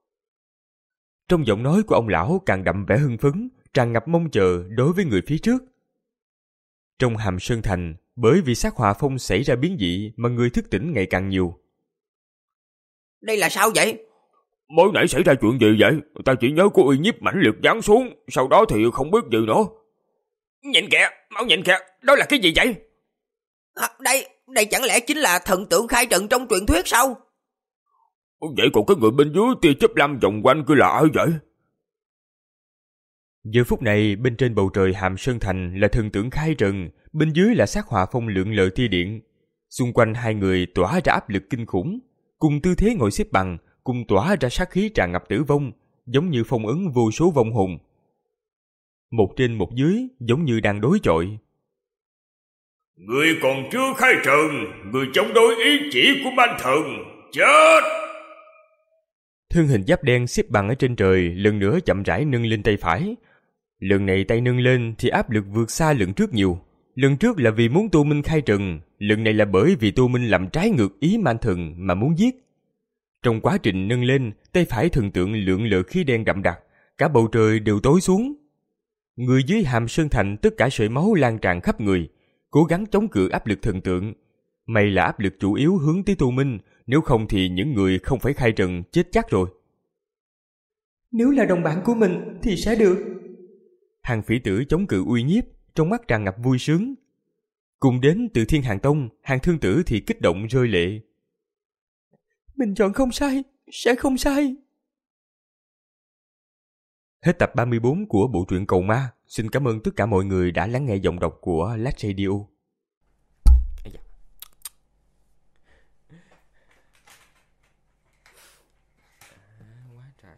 Trong giọng nói của ông lão càng đậm vẻ hưng phấn, tràn ngập mong chờ đối với người phía trước. Trong Hàm Sơn Thành, bởi vì sát hỏa phong xảy ra biến dị mà người thức tỉnh ngày càng nhiều. Đây là sao vậy? Mới nãy xảy ra chuyện gì vậy? Ta chỉ nhớ có uy nhiếp mãnh liệt giáng xuống, sau đó thì không biết gì nữa. Nhìn kìa, mau nhìn kìa, đó là cái gì vậy? À, đây, đây chẳng lẽ chính là thần tượng khai trần trong truyền thuyết sao? Vậy còn cái người bên dưới tia chớp lam vòng quanh kia là ai vậy? Giờ phút này bên trên bầu trời Hàm Sơn Thành là thần tượng khai trần, bên dưới là sát hỏa phong lượn lờ tia điện. Xung quanh hai người tỏa ra áp lực kinh khủng, cùng tư thế ngồi xếp bằng, cùng tỏa ra sát khí tràn ngập tử vong, giống như phong ấn vô số vong hồn. Một trên một dưới, giống như đang đối chọi. Người còn chưa khai trần, người chống đối ý chỉ của man thần, chết! Thân hình giáp đen xếp bằng ở trên trời, lần nữa chậm rãi nâng lên tay phải. Lần này tay nâng lên thì áp lực vượt xa lần trước nhiều. Lần trước là vì muốn Tô Minh khai trần, lần này là bởi vì Tô Minh làm trái ngược ý man thần mà muốn giết. Trong quá trình nâng lên, tay phải thần tượng lượn lờ khí đen đậm đặc, cả bầu trời đều tối xuống. Người dưới Hàm Sơn Thành tất cả sợi máu lan tràn khắp người, cố gắng chống cự áp lực thần tượng. May là áp lực chủ yếu hướng tới Tô Minh, nếu không thì những người không phải khai trần chết chắc rồi. Nếu là đồng bạn của mình thì sẽ được. Hàng Phỉ Tử chống cự uy nhiếp, trong mắt tràn ngập vui sướng. Cùng đến từ Thiên Hàng Tông, Hàng Thương Tử thì kích động rơi lệ. Mình chọn không sai, sẽ không sai. Hết tập ba mươi bốn của bộ truyện Cầu Ma. Xin cảm ơn tất cả mọi người đã lắng nghe giọng đọc của Lách Radio. Quá trời.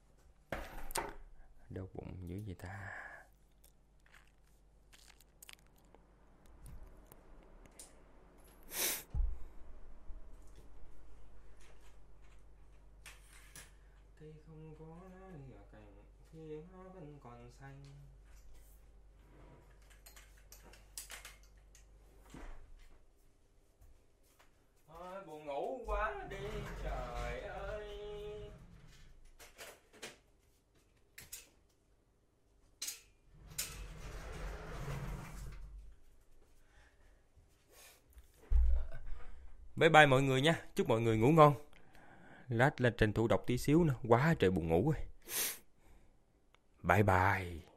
Đau bụng dữ vậy ta. không có lá lìa cành khi nó vẫn còn xanh. Ôi, buồn ngủ quá đi trời ơi. Bye bye mọi người nha, chúc mọi người ngủ ngon. Lát lên tranh thủ đọc tí xíu nữa, quá trời buồn ngủ rồi. Bye bye.